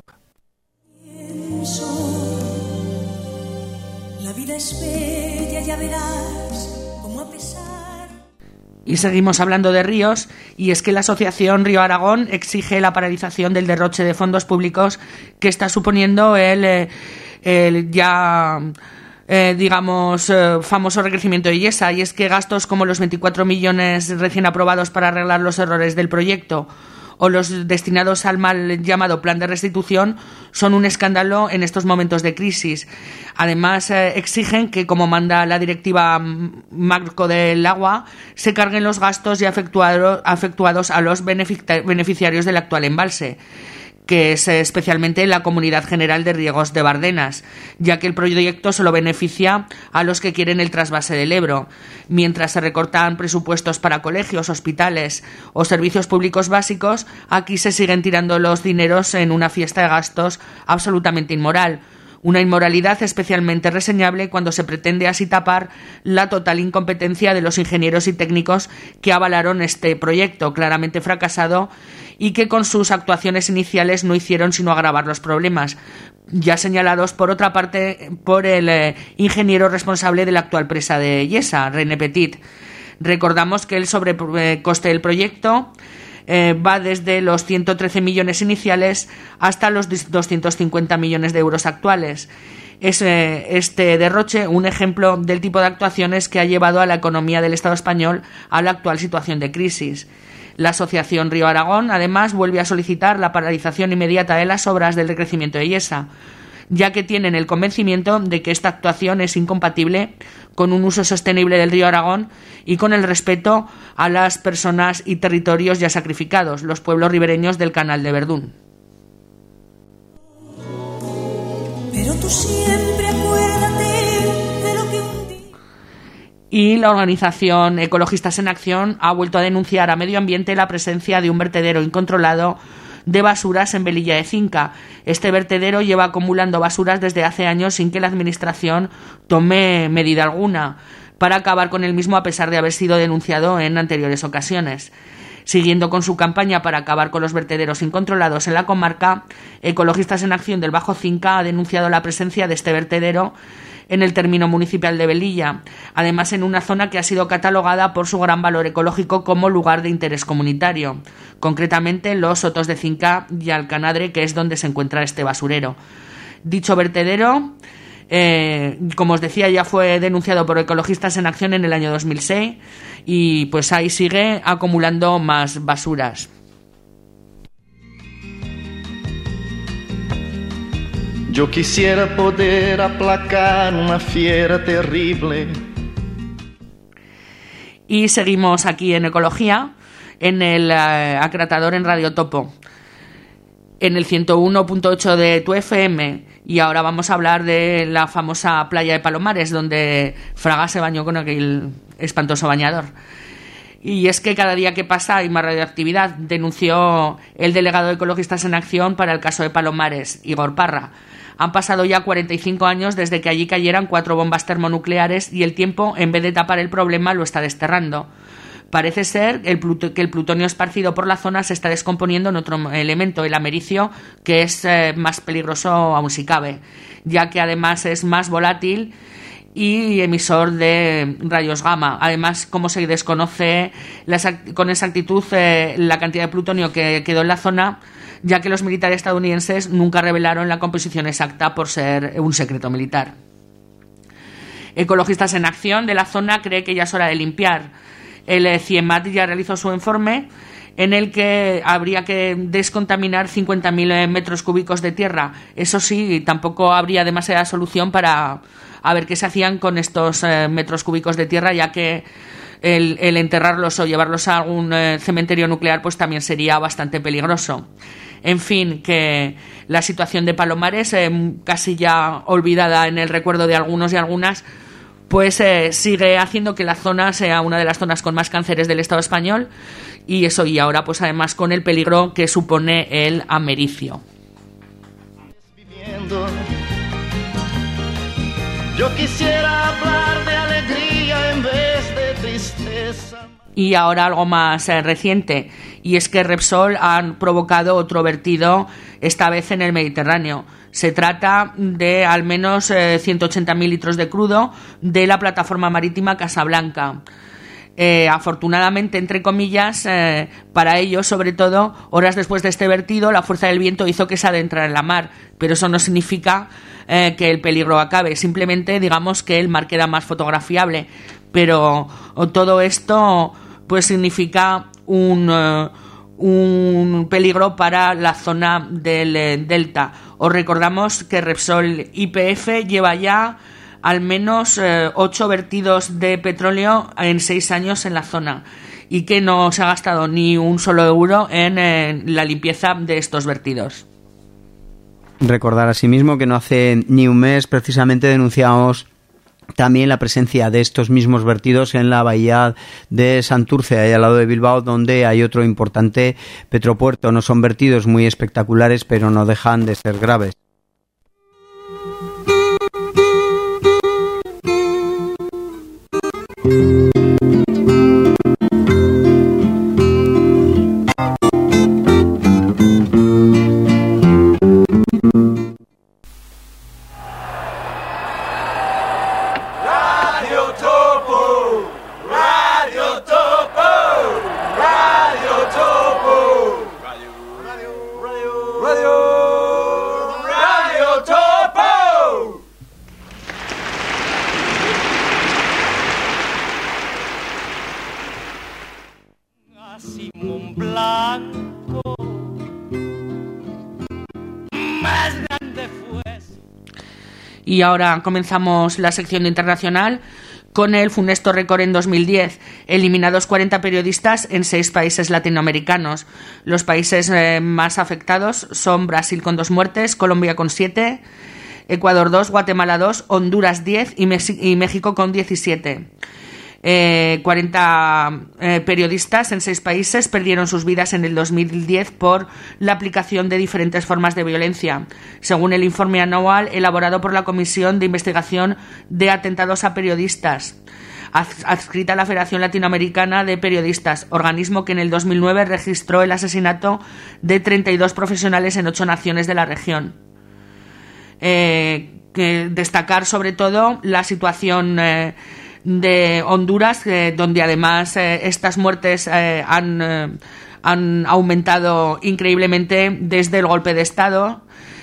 La vida es bella, ya verás cómo a pesar. Y seguimos hablando de ríos, y es que la Asociación Río Aragón exige la paralización del derroche de fondos públicos que está suponiendo el, eh, el ya, eh, digamos, eh, famoso recrecimiento de Yesa, y es que gastos como los veinticuatro millones recién aprobados para arreglar los errores del proyecto o los destinados al mal llamado plan de restitución son un escándalo en estos momentos de crisis. Además, eh, exigen que, como manda la directiva marco del agua, se carguen los gastos ya efectuado, efectuados a los beneficiarios del actual embalse, que es especialmente la Comunidad General de Riegos de Bardenas, ya que el proyecto solo beneficia a los que quieren el trasvase del Ebro, mientras se recortan presupuestos para colegios, hospitales o servicios públicos básicos. Aquí se siguen tirando los dineros en una fiesta de gastos absolutamente inmoral. Una inmoralidad especialmente reseñable cuando se pretende así tapar la total incompetencia de los ingenieros y técnicos que avalaron este proyecto claramente fracasado y que con sus actuaciones iniciales no hicieron sino agravar los problemas, ya señalados por otra parte por el eh, ingeniero responsable de la actual presa de Yesa, René Petit. Recordamos que el sobrecoste del proyecto eh, va desde los ciento trece millones iniciales hasta los doscientos cincuenta millones de euros actuales. Es eh, este derroche un ejemplo del tipo de actuaciones que ha llevado a la economía del Estado español a la actual situación de crisis. La Asociación Río Aragón, además, vuelve a solicitar la paralización inmediata de las obras del decrecimiento de Illesa, ya que tienen el convencimiento de que esta actuación es incompatible con un uso sostenible del río Aragón y con el respeto a las personas y territorios ya sacrificados, los pueblos ribereños del Canal de Verdún. Pero tú siempre acuérdate de lo que un día... Y la organización Ecologistas en Acción ha vuelto a denunciar a Medio Ambiente la presencia de un vertedero incontrolado de basuras en Velilla de Cinca. Este vertedero lleva acumulando basuras desde hace años sin que la Administración tome medida alguna para acabar con el mismo, a pesar de haber sido denunciado en anteriores ocasiones. Siguiendo con su campaña para acabar con los vertederos incontrolados en la comarca, Ecologistas en Acción del Bajo Cinca ha denunciado la presencia de este vertedero en el término municipal de Velilla, además en una zona que ha sido catalogada por su gran valor ecológico como lugar de interés comunitario, concretamente los Sotos de Cinca y Alcanadre, que es donde se encuentra este basurero. Dicho vertedero, eh, como os decía, ya fue denunciado por Ecologistas en Acción en el año dos mil seis y pues ahí sigue acumulando más basuras. Yo quisiera poder aplacar una fiera terrible. Y seguimos aquí en Ecología, en el uh, acratador en Radio Topo, en el ciento uno punto ocho de tu F M. Y ahora vamos a hablar de la famosa playa de Palomares, donde Fraga se bañó con aquel espantoso bañador. Y es que cada día que pasa hay más radioactividad, denunció el delegado de Ecologistas en Acción para el caso de Palomares, Igor Parra. Han pasado ya cuarenta y cinco años desde que allí cayeran cuatro bombas termonucleares y el tiempo, en vez de tapar el problema, lo está desterrando. Parece ser el plut- que el plutonio esparcido por la zona se está descomponiendo en otro elemento, el americio, que es eh, más peligroso aún si cabe, ya que además es más volátil y emisor de rayos gamma. Además, como se desconoce la, con exactitud eh, la cantidad de plutonio que quedó en la zona, ya que los militares estadounidenses nunca revelaron la composición exacta por ser un secreto militar. Ecologistas en Acción de la zona cree que ya es hora de limpiar. El CIEMAT ya realizó su informe en el que habría que descontaminar cincuenta mil metros cúbicos de tierra. Eso sí, tampoco habría demasiada solución para a ver qué se hacían con estos eh, metros cúbicos de tierra, ya que el, el enterrarlos o llevarlos a algún eh, cementerio nuclear pues también sería bastante peligroso. En fin, que la situación de Palomares, eh, casi ya olvidada en el recuerdo de algunos y algunas, pues eh, sigue haciendo que la zona sea una de las zonas con más cánceres del Estado español, y eso, y ahora pues además con el peligro que supone el americio. Yo quisiera hablar de alegría en vez de tristeza. Y ahora algo más eh, reciente, y es que Repsol han provocado otro vertido, esta vez en el Mediterráneo. Se trata de al menos eh, ciento ochenta mil litros de crudo de la plataforma marítima Casablanca. Eh, afortunadamente, entre comillas, eh, para ellos, sobre todo, horas después de este vertido, la fuerza del viento hizo que se adentrara en la mar, pero eso no significa eh, que el peligro acabe, simplemente digamos que el mar queda más fotografiable, pero todo esto pues significa un, uh, un peligro para la zona del eh, delta. Os recordamos que Repsol Y P F lleva ya al menos eh, ocho vertidos de petróleo en seis años en la zona y que no se ha gastado ni un solo euro en eh, la limpieza de estos vertidos. Recordar asimismo que no hace ni un mes precisamente denunciamos también la presencia de estos mismos vertidos en la bahía de Santurce, ahí al lado de Bilbao, donde hay otro importante petropuerto. No son vertidos muy espectaculares, pero no dejan de ser graves. Radio Topo, Radio Simón Blanco, más grande fue. Y ahora comenzamos la sección de internacional con el funesto récord en dos mil diez, eliminados cuarenta periodistas en seis países latinoamericanos. Los países eh, más afectados son Brasil con dos muertes, Colombia con siete, Ecuador dos, Guatemala dos, Honduras diez y, Mes- y México con diecisiete. Eh, cuarenta eh, periodistas en seis países perdieron sus vidas en el dos mil diez por la aplicación de diferentes formas de violencia, según el informe anual elaborado por la Comisión de Investigación de Atentados a Periodistas, adscrita a la Federación Latinoamericana de Periodistas, organismo que en el dos mil nueve registró el asesinato de treinta y dos profesionales en ocho naciones de la región. Eh, que destacar sobre todo la situación eh, de Honduras, eh, donde además eh, estas muertes eh, han, eh, han aumentado increíblemente desde el golpe de Estado,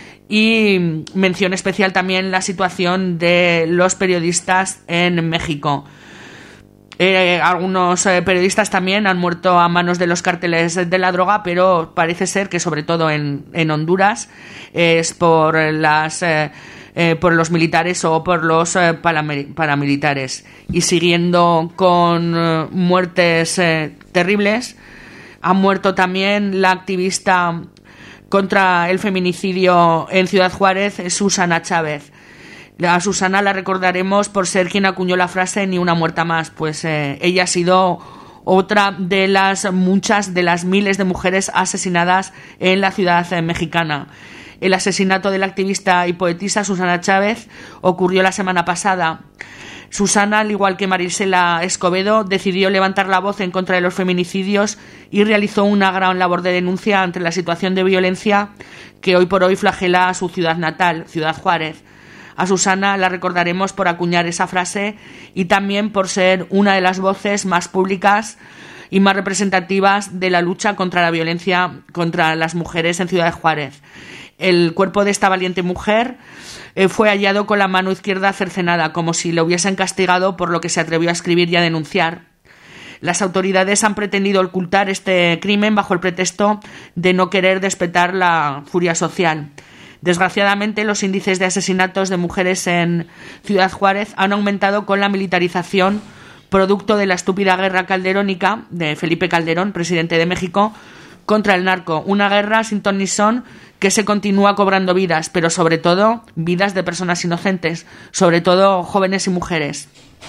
y mención especial también la situación de los periodistas en México. Eh, algunos eh, periodistas también han muerto a manos de los cárteles de la droga, pero parece ser que sobre todo en, en Honduras eh, es por las... Eh, Eh, por los militares o por los eh, paramilitares. Y siguiendo con eh, muertes eh, terribles, ha muerto también la activista contra el feminicidio en Ciudad Juárez, Susana Chávez. A Susana la recordaremos por ser quien acuñó la frase "ni una muerta más", pues eh, ella ha sido otra de las muchas, de las miles de mujeres asesinadas en la ciudad eh, mexicana. El asesinato de la activista y poetisa Susana Chávez ocurrió la semana pasada. Susana, al igual que Marisela Escobedo, decidió levantar la voz en contra de los feminicidios y realizó una gran labor de denuncia ante la situación de violencia que hoy por hoy flagela a su ciudad natal, Ciudad Juárez. A Susana la recordaremos por acuñar esa frase y también por ser una de las voces más públicas y más representativas de la lucha contra la violencia contra las mujeres en Ciudad Juárez. El cuerpo de esta valiente mujer eh, fue hallado con la mano izquierda cercenada, como si lo hubiesen castigado por lo que se atrevió a escribir y a denunciar. Las autoridades han pretendido ocultar este crimen bajo el pretexto de no querer despertar la furia social. Desgraciadamente, los índices de asesinatos de mujeres en Ciudad Juárez han aumentado con la militarización, producto de la estúpida guerra calderónica de Felipe Calderón, presidente de México, contra el narco. Una guerra sin ton ni son que se continúa cobrando vidas, pero sobre todo vidas de personas inocentes, sobre todo jóvenes y mujeres.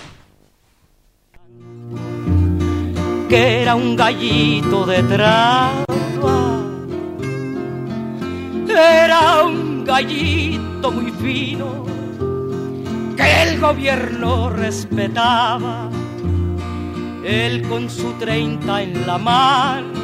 Que era un gallito de trampa, era un gallito muy fino que el gobierno respetaba, él con su treinta en la mano.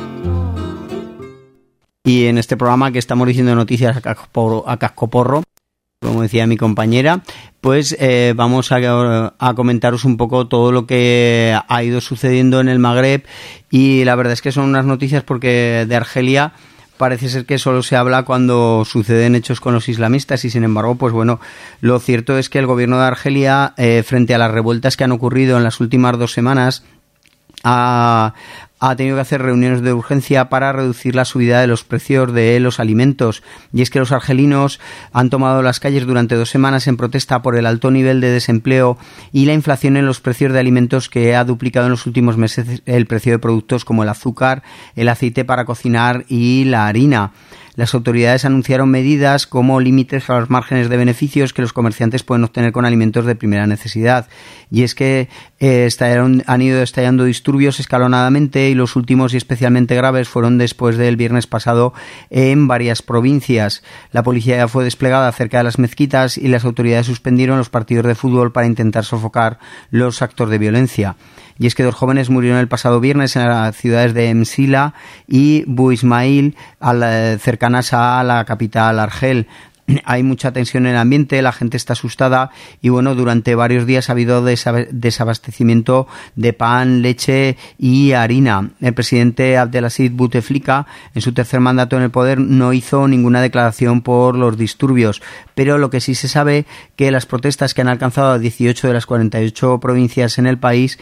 Y en este programa que estamos diciendo noticias a cascoporro, a cascoporro como decía mi compañera, pues eh, vamos a, a comentaros un poco todo lo que ha ido sucediendo en el Magreb, y la verdad es que son unas noticias porque de Argelia parece ser que solo se habla cuando suceden hechos con los islamistas, y sin embargo, pues bueno, lo cierto es que el gobierno de Argelia, eh, frente a las revueltas que han ocurrido en las últimas dos semanas, ha, ha tenido que hacer reuniones de urgencia para reducir la subida de los precios de los alimentos. Y es que los argelinos han tomado las calles durante dos semanas en protesta por el alto nivel de desempleo y la inflación en los precios de alimentos, que ha duplicado en los últimos meses el precio de productos como el azúcar, el aceite para cocinar y la harina. Las autoridades anunciaron medidas como límites a los márgenes de beneficios que los comerciantes pueden obtener con alimentos de primera necesidad. Y es que eh, estallaron, han ido estallando disturbios escalonadamente, y los últimos y especialmente graves fueron después del viernes pasado en varias provincias. La policía ya fue desplegada cerca de las mezquitas y las autoridades suspendieron los partidos de fútbol para intentar sofocar los actos de violencia. Y es que dos jóvenes murieron el pasado viernes en las ciudades de Msila y Bu Ismail, cercanas a la capital Argel. Hay mucha tensión en el ambiente, la gente está asustada y bueno, durante varios días ha habido desabastecimiento de pan, leche y harina. El presidente Abdelaziz Bouteflika, en su tercer mandato en el poder, no hizo ninguna declaración por los disturbios, pero lo que sí se sabe que las protestas, que han alcanzado a dieciocho de las cuarenta y ocho provincias en el país,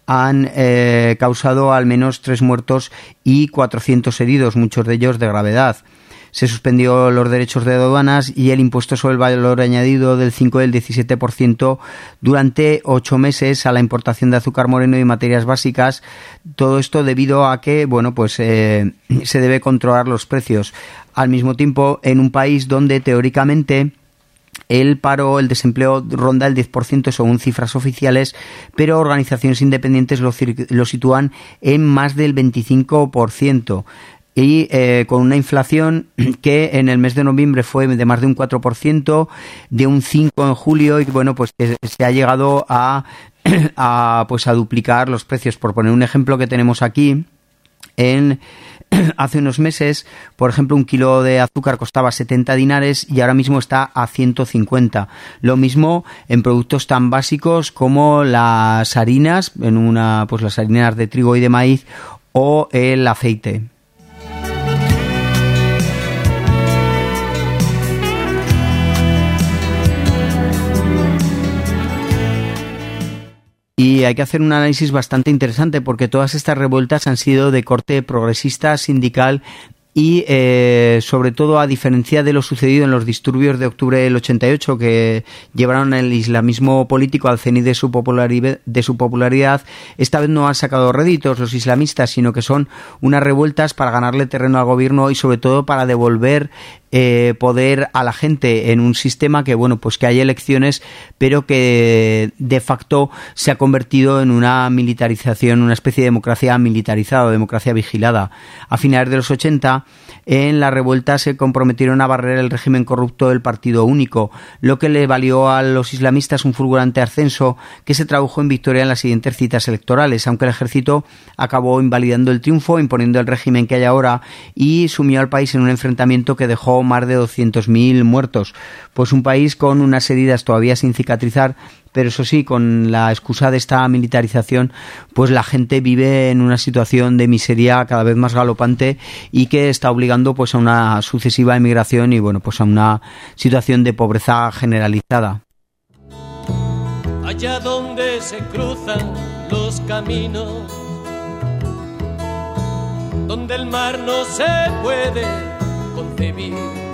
han eh, causado al menos tres muertos y cuatrocientos heridos, muchos de ellos de gravedad. Se suspendió los derechos de aduanas y el impuesto sobre el valor añadido del cinco y el diecisiete por ciento durante ocho meses a la importación de azúcar moreno y materias básicas. Todo esto debido a que, bueno, pues eh, se debe controlar los precios. Al mismo tiempo, en un país donde teóricamente el paro, el desempleo ronda el diez por ciento según cifras oficiales, pero organizaciones independientes lo, lo sitúan en más del veinticinco por ciento. Y eh, con una inflación que en el mes de noviembre fue de más de un cuatro por ciento, de un cinco por ciento en julio, y bueno, pues que se ha llegado a, a, pues a duplicar los precios. Por poner un ejemplo que tenemos aquí, en hace unos meses, por ejemplo, un kilo de azúcar costaba setenta dinares y ahora mismo está a ciento cincuenta. Lo mismo en productos tan básicos como las harinas, en una, pues las harinas de trigo y de maíz, o el aceite. Y hay que hacer un análisis bastante interesante porque todas estas revueltas han sido de corte progresista, sindical y eh, sobre todo, a diferencia de lo sucedido en los disturbios de octubre del ochenta y ocho, que llevaron el islamismo político al cenit de su popularidad, de su popularidad, esta vez no han sacado réditos los islamistas, sino que son unas revueltas para ganarle terreno al gobierno y sobre todo para devolver Eh, poder a la gente en un sistema que, bueno, pues que hay elecciones, pero que de facto se ha convertido en una militarización, una especie de democracia militarizada, democracia vigilada. A finales de los ochenta, en la revuelta se comprometieron a barrer el régimen corrupto del partido único, lo que le valió a los islamistas un fulgurante ascenso que se tradujo en victoria en las siguientes citas electorales, aunque el ejército acabó invalidando el triunfo, imponiendo el régimen que hay ahora y sumió al país en un enfrentamiento que dejó más de doscientos mil muertos. Pues un país con unas heridas todavía sin cicatrizar, pero eso sí, con la excusa de esta militarización, pues la gente vive en una situación de miseria cada vez más galopante y que está obligando pues a una sucesiva emigración y, bueno, pues a una situación de pobreza generalizada. Allá donde se cruzan los caminos, donde el mar no se puede concebir,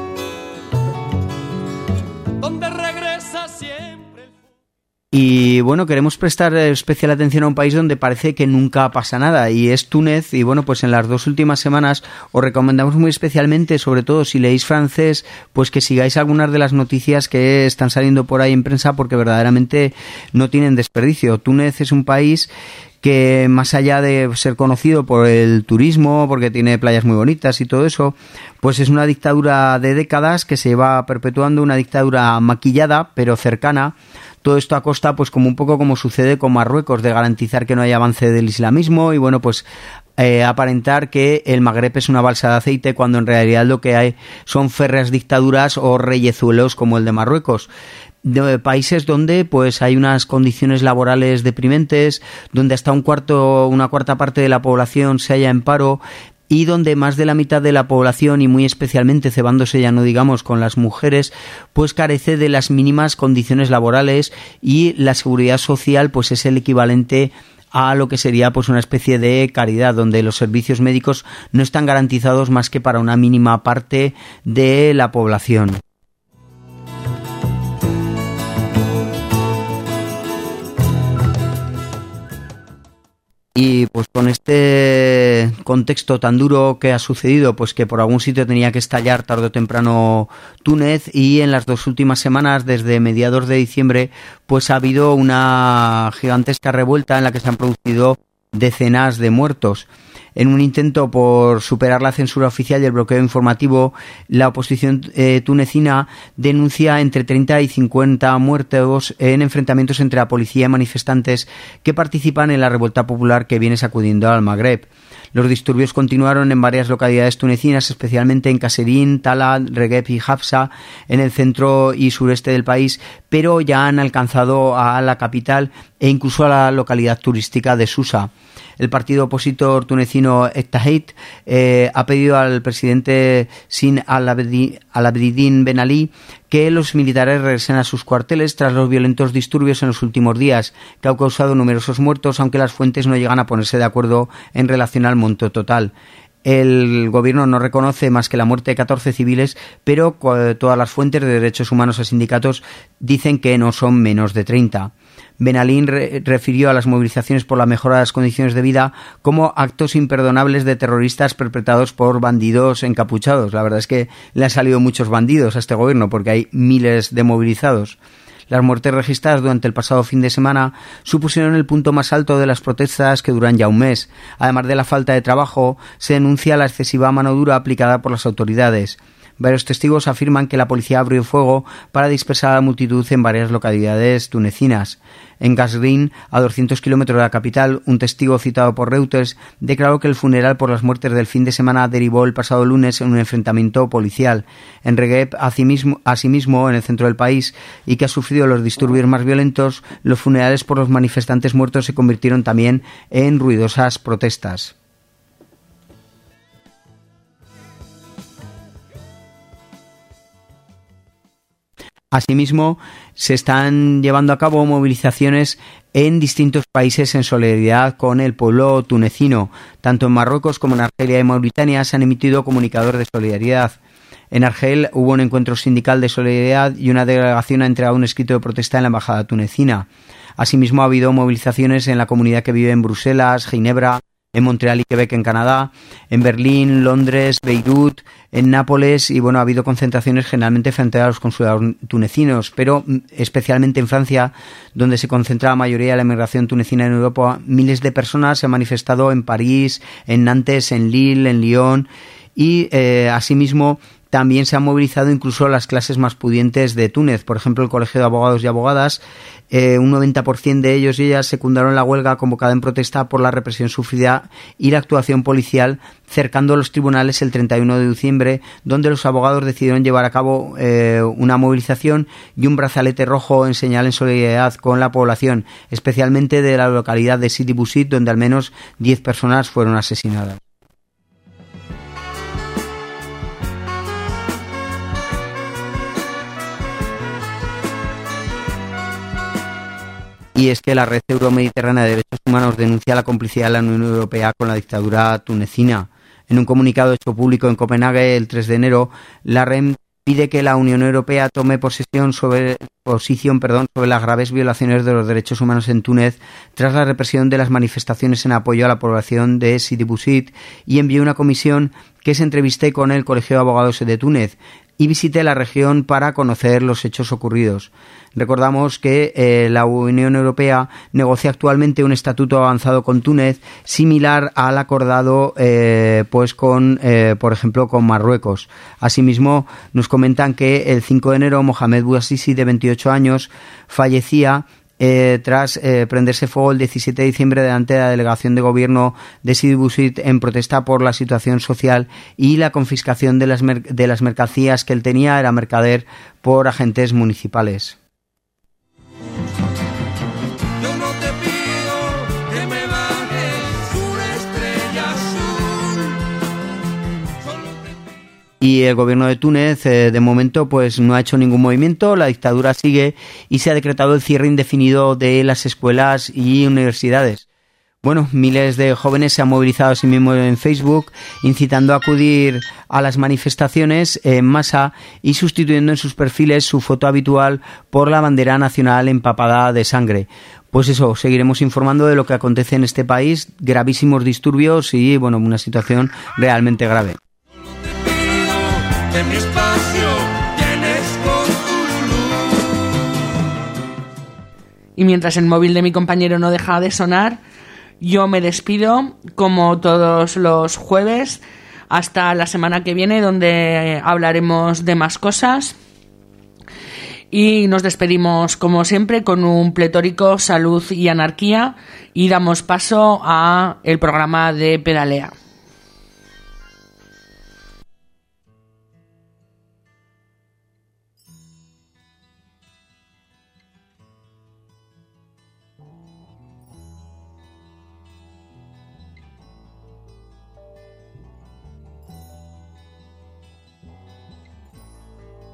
donde regresa siempre. Y bueno, queremos prestar especial atención a un país donde parece que nunca pasa nada, y es Túnez. Y bueno, pues en las dos últimas semanas os recomendamos muy especialmente, sobre todo si leéis francés, pues que sigáis algunas de las noticias que están saliendo por ahí en prensa, porque verdaderamente no tienen desperdicio. Túnez es un país que, más allá de ser conocido por el turismo, porque tiene playas muy bonitas y todo eso, pues es una dictadura de décadas que se va perpetuando, una dictadura maquillada pero cercana. Todo esto a costa, pues como un poco como sucede con Marruecos, de garantizar que no haya avance del islamismo y, bueno, pues eh, aparentar que el Magreb es una balsa de aceite, cuando en realidad lo que hay son férreas dictaduras o reyezuelos como el de Marruecos. De países donde pues hay unas condiciones laborales deprimentes, donde hasta un cuarto, una cuarta parte de la población se halla en paro, y donde más de la mitad de la población, y muy especialmente cebándose ya no digamos con las mujeres, pues carece de las mínimas condiciones laborales, y la seguridad social pues es el equivalente a lo que sería pues una especie de caridad, donde los servicios médicos no están garantizados más que para una mínima parte de la población. Y pues con este contexto tan duro que ha sucedido, pues que por algún sitio tenía que estallar tarde o temprano Túnez, y en las dos últimas semanas, desde mediados de diciembre, pues ha habido una gigantesca revuelta en la que se han producido decenas de muertos. En un intento por superar la censura oficial y el bloqueo informativo, la oposición eh, tunecina denuncia entre treinta y cincuenta muertos en enfrentamientos entre la policía y manifestantes que participan en la revuelta popular que viene sacudiendo al Magreb. Los disturbios continuaron en varias localidades tunecinas, especialmente en Kasserine, Talat, Regueb y Hafsa, en el centro y sureste del país, pero ya han alcanzado a la capital e incluso a la localidad turística de Susa. El partido opositor tunecino Ittihad eh, ha pedido al presidente Sin al-Abidine Ben Ali que los militares regresen a sus cuarteles tras los violentos disturbios en los últimos días, que han causado numerosos muertos, aunque las fuentes no llegan a ponerse de acuerdo en relación al monto total. El gobierno no reconoce más que la muerte de catorce civiles, pero todas las fuentes de derechos humanos y sindicatos dicen que no son menos de treinta. Ben Ali re- refirió a las movilizaciones por la mejora de las condiciones de vida como actos imperdonables de terroristas perpetrados por bandidos encapuchados. La verdad es que le han salido muchos bandidos a este gobierno porque hay miles de movilizados. Las muertes registradas durante el pasado fin de semana supusieron el punto más alto de las protestas, que duran ya un mes. Además de la falta de trabajo, se denuncia la excesiva mano dura aplicada por las autoridades. Varios testigos afirman que la policía abrió fuego para dispersar a la multitud en varias localidades tunecinas. En Qazvin, a doscientos kilómetros de la capital, un testigo citado por Reuters declaró que el funeral por las muertes del fin de semana derivó el pasado lunes en un enfrentamiento policial. En Regev, asimismo, asimismo en el centro del país, y que ha sufrido los disturbios más violentos, los funerales por los manifestantes muertos se convirtieron también en ruidosas protestas. Asimismo, se están llevando a cabo movilizaciones en distintos países en solidaridad con el pueblo tunecino. Tanto en Marruecos como en Argelia y Mauritania se han emitido comunicadores de solidaridad. En Argel hubo un encuentro sindical de solidaridad y una delegación ha entregado un escrito de protesta en la embajada tunecina. Asimismo, ha habido movilizaciones en la comunidad que vive en Bruselas, Ginebra, en Montreal y Quebec en Canadá, en Berlín, Londres, Beirut, en Nápoles, y bueno, ha habido concentraciones generalmente frente a los consulados tunecinos, pero especialmente en Francia, donde se concentra la mayoría de la inmigración tunecina en Europa. Miles de personas se han manifestado en París, en Nantes, en Lille, en Lyon, y eh, asimismo también se han movilizado incluso las clases más pudientes de Túnez. Por ejemplo, el Colegio de Abogados y Abogadas, eh, un noventa por ciento de ellos y ellas secundaron la huelga convocada en protesta por la represión sufrida y la actuación policial cercando los tribunales el treinta y uno de diciembre, donde los abogados decidieron llevar a cabo eh, una movilización y un brazalete rojo en señal en solidaridad con la población, especialmente de la localidad de Sidi Bouzid, donde al menos diez personas fueron asesinadas. Y es que la Red Euromediterránea de Derechos Humanos denuncia la complicidad de la Unión Europea con la dictadura tunecina. En un comunicado hecho público en Copenhague el tres de enero, la R E M pide que la Unión Europea tome posesión sobre, posición perdón, sobre las graves violaciones de los derechos humanos en Túnez tras la represión de las manifestaciones en apoyo a la población de Sidi Bouzid, y envió una comisión que se entreviste con el Colegio de Abogados de Túnez y visite la región para conocer los hechos ocurridos. Recordamos que eh, la Unión Europea negocia actualmente un estatuto avanzado con Túnez, similar al acordado eh, pues con, eh, por ejemplo, con Marruecos. Asimismo, nos comentan que el cinco de enero Mohamed Bouazizi, de veintiocho años, fallecía Eh, tras eh, prenderse fuego el diecisiete de diciembre delante de la delegación de gobierno de Sidi Bouzid en protesta por la situación social y la confiscación de las, mer- de las mercancías que él tenía, era mercader, por agentes municipales. Y el gobierno de Túnez, eh, de momento, pues no ha hecho ningún movimiento. La dictadura sigue y se ha decretado el cierre indefinido de las escuelas y universidades. Bueno, miles de jóvenes se han movilizado a sí mismos en Facebook, incitando a acudir a las manifestaciones en masa y sustituyendo en sus perfiles su foto habitual por la bandera nacional empapada de sangre. Pues eso, seguiremos informando de lo que acontece en este país, gravísimos disturbios y, bueno, una situación realmente grave. De mi espacio tienes con tu luz. Y mientras el móvil de mi compañero no deja de sonar, yo me despido como todos los jueves hasta la semana que viene, donde hablaremos de más cosas. Y nos despedimos como siempre con un pletórico Salud y Anarquía y damos paso a el programa de Pedalea.